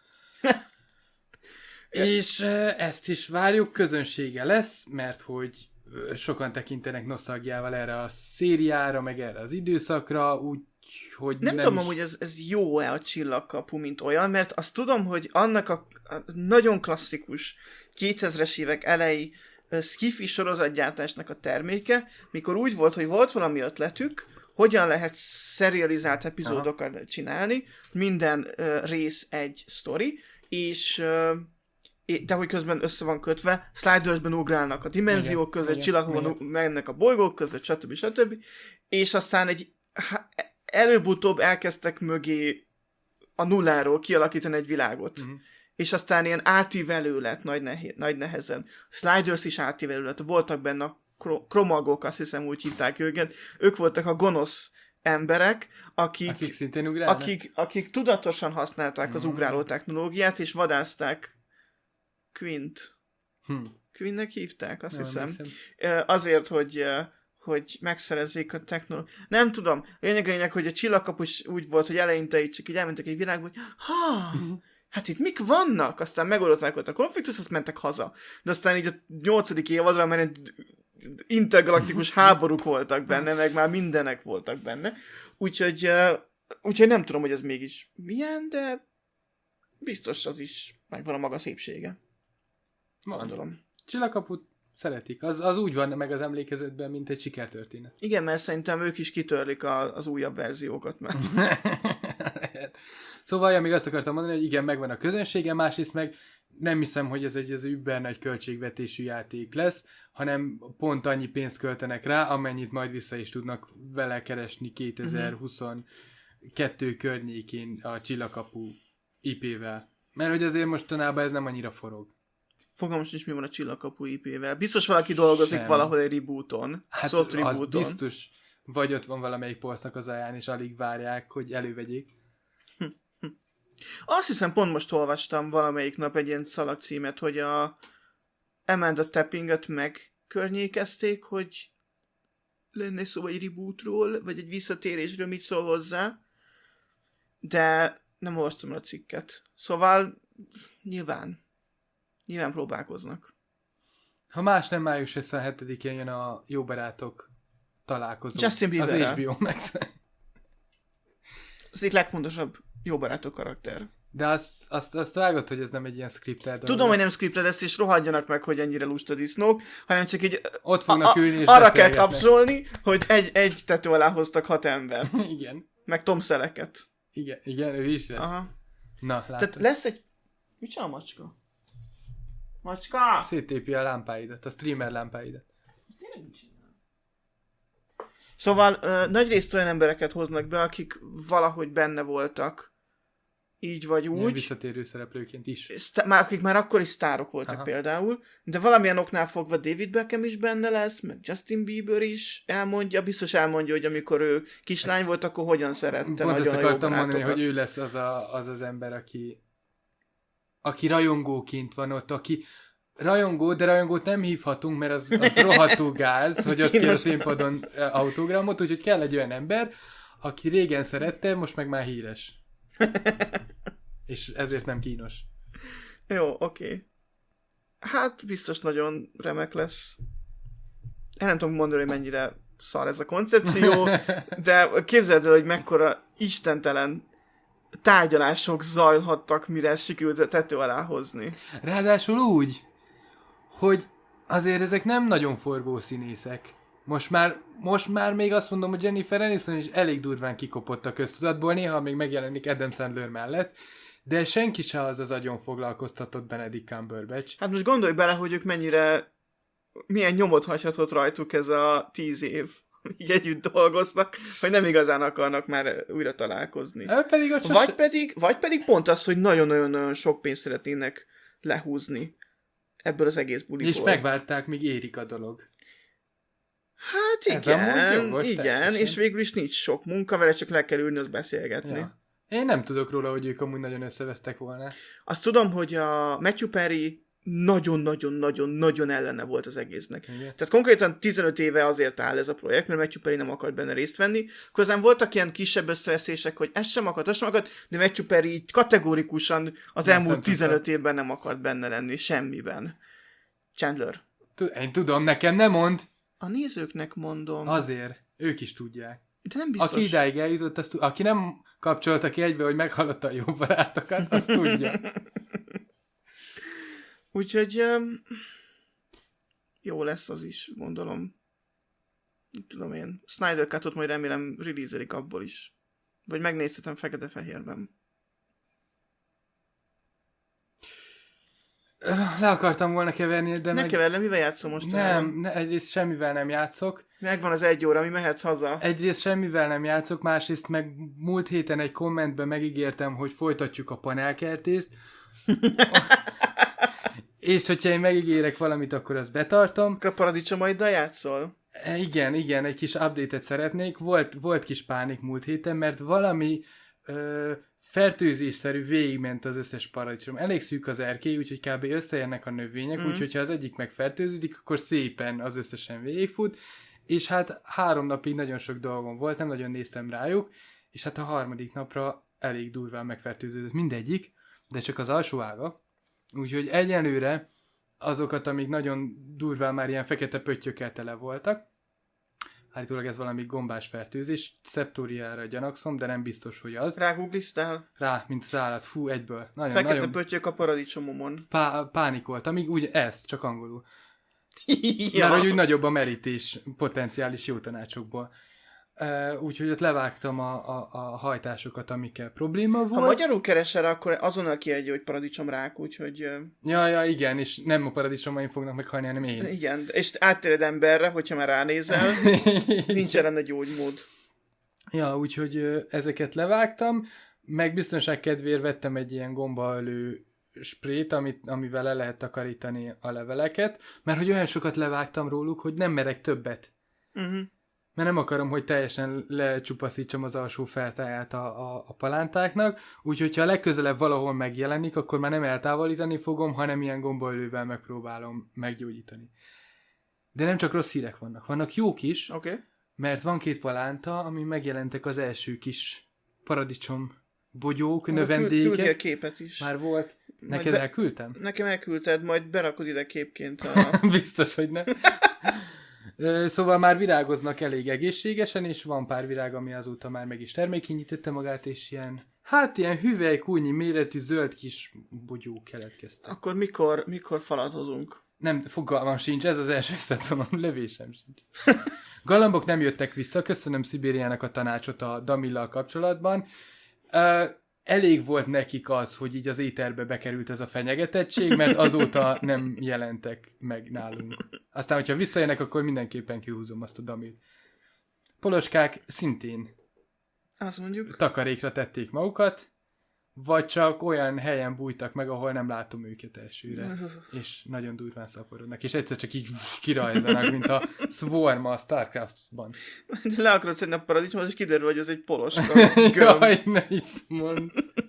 És uh, ezt is várjuk, közönsége lesz, mert hogy uh, sokan tekintenek nosztalgiával erre a szériára, meg erre az időszakra, úgy, hogy nem, nem tudom, is... hogy ez, ez jó-e a Csillagkapu, mint olyan, mert azt tudom, hogy annak a, a nagyon klasszikus kétezres évek elejé sci-fi sorozatgyártásnak a terméke, mikor úgy volt, hogy volt valami ötletük, hogyan lehet serializált epizódokat Aha. csinálni, minden uh, rész egy sztori, és uh, de hogy közben össze van kötve, Slidersben ugrálnak a dimenziók igen, között, csillagokban mennek a bolygók között, stb. stb. És aztán egy előbb-utóbb elkezdtek mögé a nulláról kialakítani egy világot. Uh-huh. És aztán ilyen átívelő lett nagy, nehe- nagy nehezen. Sliders is átívelő lett. Voltak benne a kro- kromagok, azt hiszem úgy hívták őket. Ők voltak a gonosz emberek, akik, akik szintén ugrálnak? Akik, akik tudatosan használták mm. az ugráló technológiát, és vadázták Quint. Hm. Quintnek hívták, azt Nem, hiszem. hiszem. Azért, hogy... hogy megszerezzék a technológiát. Nem tudom. Lényeg lényeg, hogy a Csillagkapus úgy volt, hogy eleinte így csak így elmentek egy világba, hogy ha, hát itt mik vannak? Aztán megoldották ott a konfliktus, azt mentek haza. De aztán így a nyolcadik évadra már intergalaktikus háborúk voltak benne, meg már mindenek voltak benne. Úgyhogy, uh, úgyhogy nem tudom, hogy ez mégis milyen, de biztos az is megvan a maga szépsége. Gondolom. Csillagkaput szeretik. Az, az úgy van meg az emlékezetben, mint egy sikertörténet. Igen, mert szerintem ők is kitörlik a, az újabb verziókat már. Szóval, ja, még azt akartam mondani, hogy igen, megvan a közönsége, másrészt meg nem hiszem, hogy ez egy ez über nagy költségvetésű játék lesz, hanem pont annyi pénzt költenek rá, amennyit majd vissza is tudnak vele keresni kétezer-huszonkettő uh-huh. környékén a Csillagkapu í pé-vel. Mert hogy azért mostanában ez nem annyira forog. Fogalmam sincs, mi van a Csillagkapu í pé-vel. Biztos valaki dolgozik Sem. valahol egy rebooton. Hát soft rebooton. Az biztos, vagy ott van valamelyik polcnak az alján, és alig várják, hogy elővegyék. Hm. Hm. Azt hiszem, pont most olvastam valamelyik nap egy ilyen szalagcímet, hogy a Amanda Tappinget megkörnyékezték, hogy lenne szó egy rebootról, vagy egy visszatérésről, mit szól hozzá. De nem olvastam a cikket. Szóval nyilván Nyilván próbálkoznak. Ha más nem, május huszonhetedikén jön a Jó Barátok találkozó. Justin Bieberrel. Az há bé o Max. Az egyik legfontosabb Jó Barátok karakter. De azt, azt, azt vágod, hogy ez nem egy ilyen scripted. Tudom, hogy nem scripted, ezt is rohadjanak meg, hogy ennyire lusta disznók, hanem csak így ott fognak a, ülni és arra kell tapsolni, hogy egy, egy tető alá hoztak hat embert. Igen. Meg Tom Sellecket. Igen, igen, ő is lesz. Aha. Na, látod. Tehát lesz egy... Mit csinál a macska? Macska! Széttépi a lámpáidat, a streamer lámpáidat. Tényleg mit csinál? Szóval uh, nagyrészt olyan embereket hoznak be, akik valahogy benne voltak. Így vagy úgy. Ilyen visszatérő szereplőként is. Sztá- már, akik már akkor is sztárok voltak Aha. például. De valamilyen oknál fogva David Beckham is benne lesz, meg Justin Bieber is elmondja. Biztos elmondja, hogy amikor ő kislány volt, akkor hogyan szerette Pont nagyon ezt a akartam jó mondani, hogy ő lesz az, a, az az ember, aki aki rajongóként van ott, aki rajongó, de rajongót nem hívhatunk, mert az, az rohadtul gáz, hogy ott kér a színpadon autogramot, úgyhogy kell egy olyan ember, aki régen szerette, most meg már híres. És ezért nem kínos. Jó, oké. Okay. Hát biztos nagyon remek lesz. Én nem tudom mondani, hogy mennyire szar ez a koncepció, de képzeld el, hogy mekkora istentelen tárgyalások zajlhattak, mire ezt sikerült a tető alá hozni. Ráadásul úgy, hogy azért ezek nem nagyon forgó színészek. Most már, most már még azt mondom, hogy Jennifer Aniston is elég durván kikopott a köztudatból, néha még megjelenik Adam Sandler mellett, de senki se az az agyon foglalkoztatott Benedict Cumberbatch. Hát most gondolj bele, hogy ők mennyire, milyen nyomot hagyhatott rajtuk ez a tíz év, így együtt dolgoznak, hogy nem igazán akarnak már újra találkozni. Pedig ott vagy, se... pedig, vagy pedig pont az, hogy nagyon-nagyon sok pénzt szeretnének lehúzni ebből az egész buliból. És megvárták, míg érik a dolog. Hát igen, jogos, igen, teljesen. És végül is nincs sok munka, vele csak le kell ülni, az beszélgetni. Ja. Én nem tudok róla, hogy ők amúgy nagyon összevesztek volna. Azt tudom, hogy a Matthew Perry nagyon-nagyon-nagyon-nagyon ellene volt az egésznek. Igen. Tehát konkrétan tizenöt éve azért áll ez a projekt, mert Matthew Perry nem akart benne részt venni. Közben voltak ilyen kisebb összeveszések, hogy ez sem akart, az sem akart, de Matthew Perry kategórikusan az nem elmúlt tizenöt évben nem akart benne lenni, semmiben. Chandler. Én tudom, nekem nem mond. A nézőknek mondom. Azért. Ők is tudják. De nem biztos. Aki idáig eljutott, azt, aki nem kapcsolta ki egybe, hogy meghallotta a jó barátokat, azt tudja. Úgyhogy um, jó lesz az is, gondolom. Tudom én. Snyder Cut-ot majd remélem release-elik abból is. Vagy megnézhetem fekete-fehérben. Le akartam volna keverni, de ne meg... keverle, mivel játszom most? Nem, ne, egyrészt semmivel nem játszok. Megvan az egy óra, mi mehetsz haza. Egyrészt semmivel nem játszok, másrészt meg múlt héten egy kommentben megígértem, hogy folytatjuk a panelkertészt. És hogyha én megígérek valamit, akkor azt betartom. A paradicsomaiddal játszol? E, igen, igen, egy kis update-et szeretnék. Volt, volt kis pánik múlt héten, mert valami ö, fertőzésszerű végigment az összes paradicsom. Elég szűk az erkély, úgyhogy kb. Összejönnek a növények, mm. úgyhogy ha az egyik megfertőződik, akkor szépen az összesen végigfut. És hát három napig nagyon sok dolgom volt, nem nagyon néztem rájuk, és hát a harmadik napra elég durván megfertőződött mindegyik, de csak az alsó ága. Úgyhogy egyelőre azokat, amik nagyon durván már ilyen fekete pöttyökkel tele voltak, állítólag ez valami gombás fertőzés, szeptóriára gyanakszom, de nem biztos, hogy az. Rágoogliztál? Rá, mint az állat, fú, egyből. Nagyon, fekete nagyon pöttyök a paradicsomomon. Pá- pánikoltam, amíg úgy ez, csak angolul. Ja. Mert hogy úgy nagyobb a merítés potenciális jó tanácsokból. Uh, úgyhogy ott levágtam a, a, a hajtásokat, amikkel probléma volt. Ha magyarul keresel, akkor azonnal kiadja, hogy paradicsomrák, úgyhogy... Ja, ja, igen, és nem a paradicsomaim fognak meghalni, hanem én. Igen, és áttéred emberre, hogyha már ránézel, nincs ellen egy gyógymód. Ja, úgyhogy ezeket levágtam, meg biztonság kedvéért vettem egy ilyen gombaölő sprét, amit, amivel le lehet takarítani a leveleket, mert hogy olyan sokat levágtam róluk, hogy nem merek többet. Uh-huh. Mert nem akarom, hogy teljesen lecsupaszítsam az alsó feltáját a, a, a palántáknak, úgyhogy ha legközelebb valahol megjelenik, akkor már nem eltávolítani fogom, hanem ilyen gombaölővel megpróbálom meggyógyítani. De nem csak rossz hírek vannak, vannak jók is, okay. Mert van két palánta, ami megjelentek az első kis paradicsom bogyók, növendékek. Küldjél képet is. Már volt. Neked be... elküldtem? Nekem elküldted, majd berakod ide képként a... Biztos, hogy nem. Szóval már virágoznak elég egészségesen, és van pár virág, ami azóta már meg is termékenyítette magát, és ilyen, hát ilyen hüvelykújnyi méretű zöld kis bogyók keletkeztek. Akkor mikor, mikor faladozunk? Nem, fogalmam sincs, ez az első szezonom, lövésem sincs. Galambok nem jöttek vissza, köszönöm Szibériának a tanácsot a Damillal kapcsolatban. Uh, elég volt nekik az, hogy így az éterbe bekerült ez a fenyegetettség, mert azóta nem jelentek meg nálunk. Aztán, hogyha visszajönnek, akkor mindenképpen kihúzom azt a Damilt. Poloskák szintén azt mondjuk takarékra tették magukat, vagy csak olyan helyen bújtak meg, ahol nem látom őket elsőre, és nagyon durván szaporodnak, és egyszer csak így kirajzanak, mint a Swarm a Starcraftban. Le akarod szedni a paradicsomot, és kiderül, hogy ez egy poloska. Jaj, ne is mondd.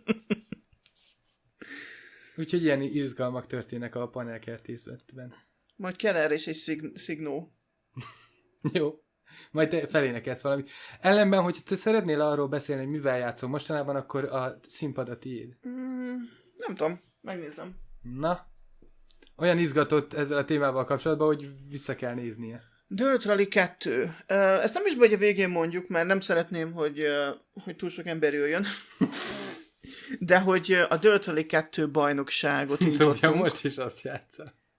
Úgyhogy ilyen izgalmak történnek a panelkertészletben. Majd kell erre is egy szign- szignó. Jó. Majd te felénekelsz valamit. Ellenben, hogyha te szeretnél arról beszélni, hogy mivel játszom mostanában, akkor a színpad a tiéd. Mm, nem tudom, megnézem. Na, olyan izgatott ezzel a témával kapcsolatban, hogy vissza kell néznie. Dirt Rally kettő. Ezt nem is baj, hogy a végén mondjuk, mert nem szeretném, hogy, hogy túl sok ember jöjjön. De hogy a Dirt Rally kettő bajnokságot indítottunk. Tudja, most is azt játszol.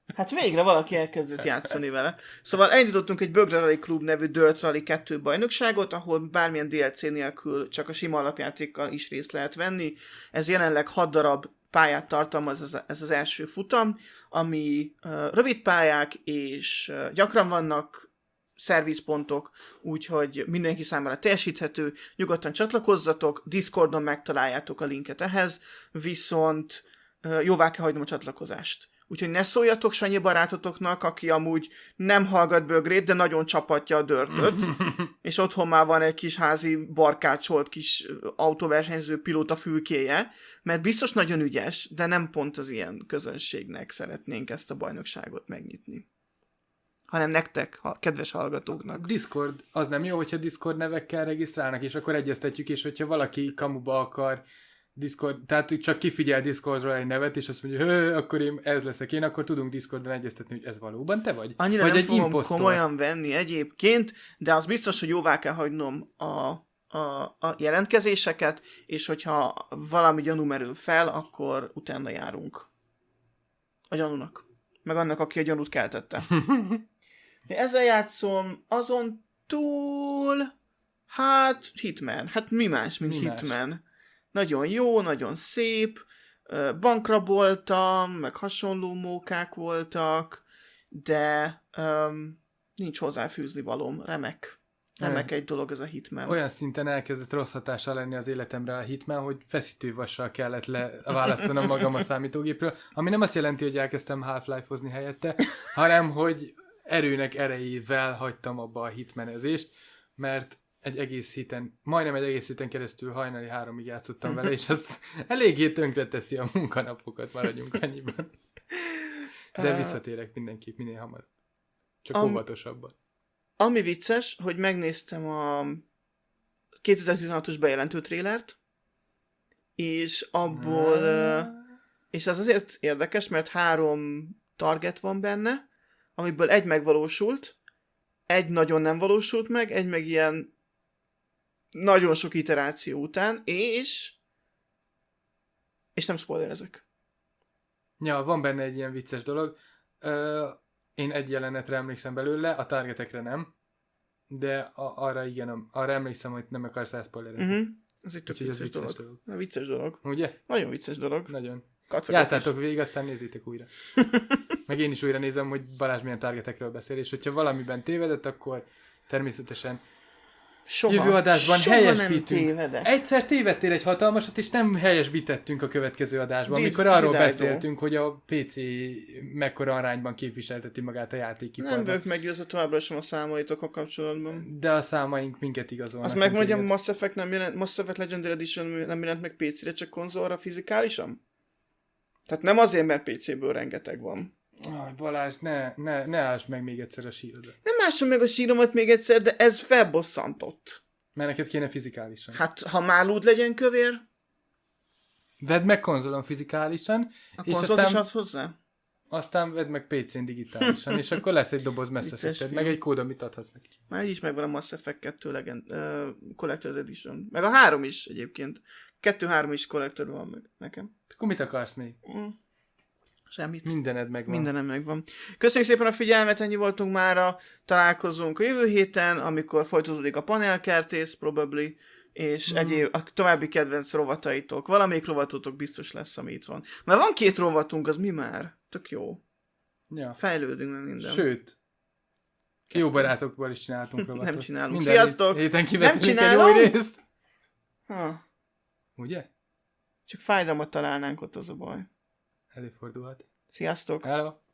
Hát végre valaki elkezdett játszani vele. Szóval elindítottunk egy Bögre Rally Club nevű Dirt Rally kettő bajnokságot, ahol bármilyen dé el cé nélkül csak a sima alapjátékkal is részt lehet venni. Ez jelenleg hat darab pályát tartalmaz ez, ez az első futam, ami uh, rövid pályák, és uh, gyakran vannak szervizpontok, úgyhogy mindenki számára teljesíthető, nyugodtan csatlakozzatok, Discordon megtaláljátok a linket ehhez, viszont uh, jóvá kell hagynom a csatlakozást. Úgyhogy ne szóljatok Sanyi barátotoknak, aki amúgy nem hallgat bögrét, de nagyon csapatja a dörtöt, és otthon már van egy kis házi barkácsolt kis autóversenyző pilóta fülkéje, mert biztos nagyon ügyes, de nem pont az ilyen közönségnek szeretnénk ezt a bajnokságot megnyitni. Hanem nektek, ha, kedves hallgatóknak. Discord, az nem jó, hogyha Discord nevekkel regisztrálnak, és akkor egyeztetjük, és hogyha valaki kamuba akar Discord, tehát csak kifigyel Discordról egy nevet, és azt mondja, hogy akkor én ez leszek én, akkor tudunk Discordon egyeztetni, hogy ez valóban te vagy? Annyira vagy nem egy fogom impostor. komolyan venni egyébként, de az biztos, hogy jóvá kell hagynom a, a, a jelentkezéseket, és hogyha valami gyanú merül fel, akkor utána járunk. A gyanúnak. Meg annak, aki a gyanút keltette. Ezzel játszom, azon túl, hát Hitman. Hát mi más, mint mi más? Hitman. Nagyon jó, nagyon szép, bankraboltam, meg hasonló mókák voltak, de um, nincs hozzáfűzni valóm. Remek. Remek egy dolog ez a Hitman. Olyan szinten elkezdett rossz hatással lenni az életemre a Hitman, hogy feszítővassal kellett leválasztanom magam a számítógépről, ami nem azt jelenti, hogy elkezdtem Half-Life-ozni helyette, hanem hogy erőnek erejével hagytam abba a hitmenezést, mert egy egész héten, majdnem egy egész héten keresztül hajnali háromig játszottam vele, és az eléggé tönkre teszi a munkanapokat, maradjunk annyiban. De visszatérek mindenképp minél hamarabb. Csak Am- óvatosabban. Ami vicces, hogy megnéztem a kétezer-tizenhatos bejelentő trélert, és abból, uh, és ez azért érdekes, mert három target van benne, amiből egy megvalósult, egy nagyon nem valósult meg, egy meg ilyen nagyon sok iteráció után, és és nem spoilerezek. Ja, van benne egy ilyen vicces dolog. Ö, én egy jelenetre emlékszem belőle, a targetekre nem, de a, arra igen, arra emlékszem, hogy nem akarsz elszpoilerezni. Uh-huh. Ez egy tök Úgyhogy vicces, ez vicces dolog. dolog. Na, vicces dolog. Ugye? Nagyon vicces dolog. Nagyon. Kacagok Játszátok is. végig, aztán nézzétek újra. Meg én is újra nézem, hogy Balázs milyen targetekről beszél, és hogyha valamiben tévedett, akkor természetesen Soha, jövő adásban soha nem helyesbítünk. tévedek. Egyszer tévedtél egy hatalmasat, és nem helyesbítettünk a következő adásban, Diz- amikor arról didájdó. beszéltünk, hogy a pé cé mekkora arányban képviselteti magát a Nem játékiparban. vagyok meggyőzve továbbra sem a számaitokkal kapcsolatban. De a számaink minket igazolnak. Azt megmondjam, minket. Mass Effect nem jelent, Mass Effect Legendary Edition nem jelent meg pé cére, csak konzolra fizikálisan? Tehát nem azért, mert pé céből rengeteg van. Aj, Balázs, ne, ne, ne áss meg még egyszer a sírodat. Nem ásom meg a síromat még egyszer, de ez felbosszantott. Mert neked kéne fizikálisan. Hát, ha málód legyen kövér, Vedd meg konzolon fizikálisan, a és konzolt aztán, is ad hozzá? aztán vedd meg pé cén digitálisan, és akkor lesz egy doboz Vicces messzeszekted, fiú. meg egy kód, amit adhatsz neki. Már így is megvan a Mass Effect kettő Legend, uh, Collector's Edition. Meg a három is egyébként. kettő-három is Collector van meg nekem. Akkor mit akarsz még? Mm. Semmit. Mindened megvan. Mindenem megvan. Köszönjük szépen a figyelmet, ennyi voltunk mára. Találkozunk a jövő héten, amikor folytatódik a panelkertész, probably, és mm. egyéb a további kedvenc rovataitok. Valamelyik rovatotok biztos lesz, ami itt van. Mert van két rovatunk, az mi már? Tök jó. Ja. Fejlődünk meg minden. Sőt, jó barátokból is csináltunk rovatot. Nem csinálunk. Minden Sziasztok! héten Nem kiveszünk egy csinálom? új részt. Ha. Ugye? Csak fájdalmat találnánk ott, az a baj. Előfordulhat. Sziasztok! Hello.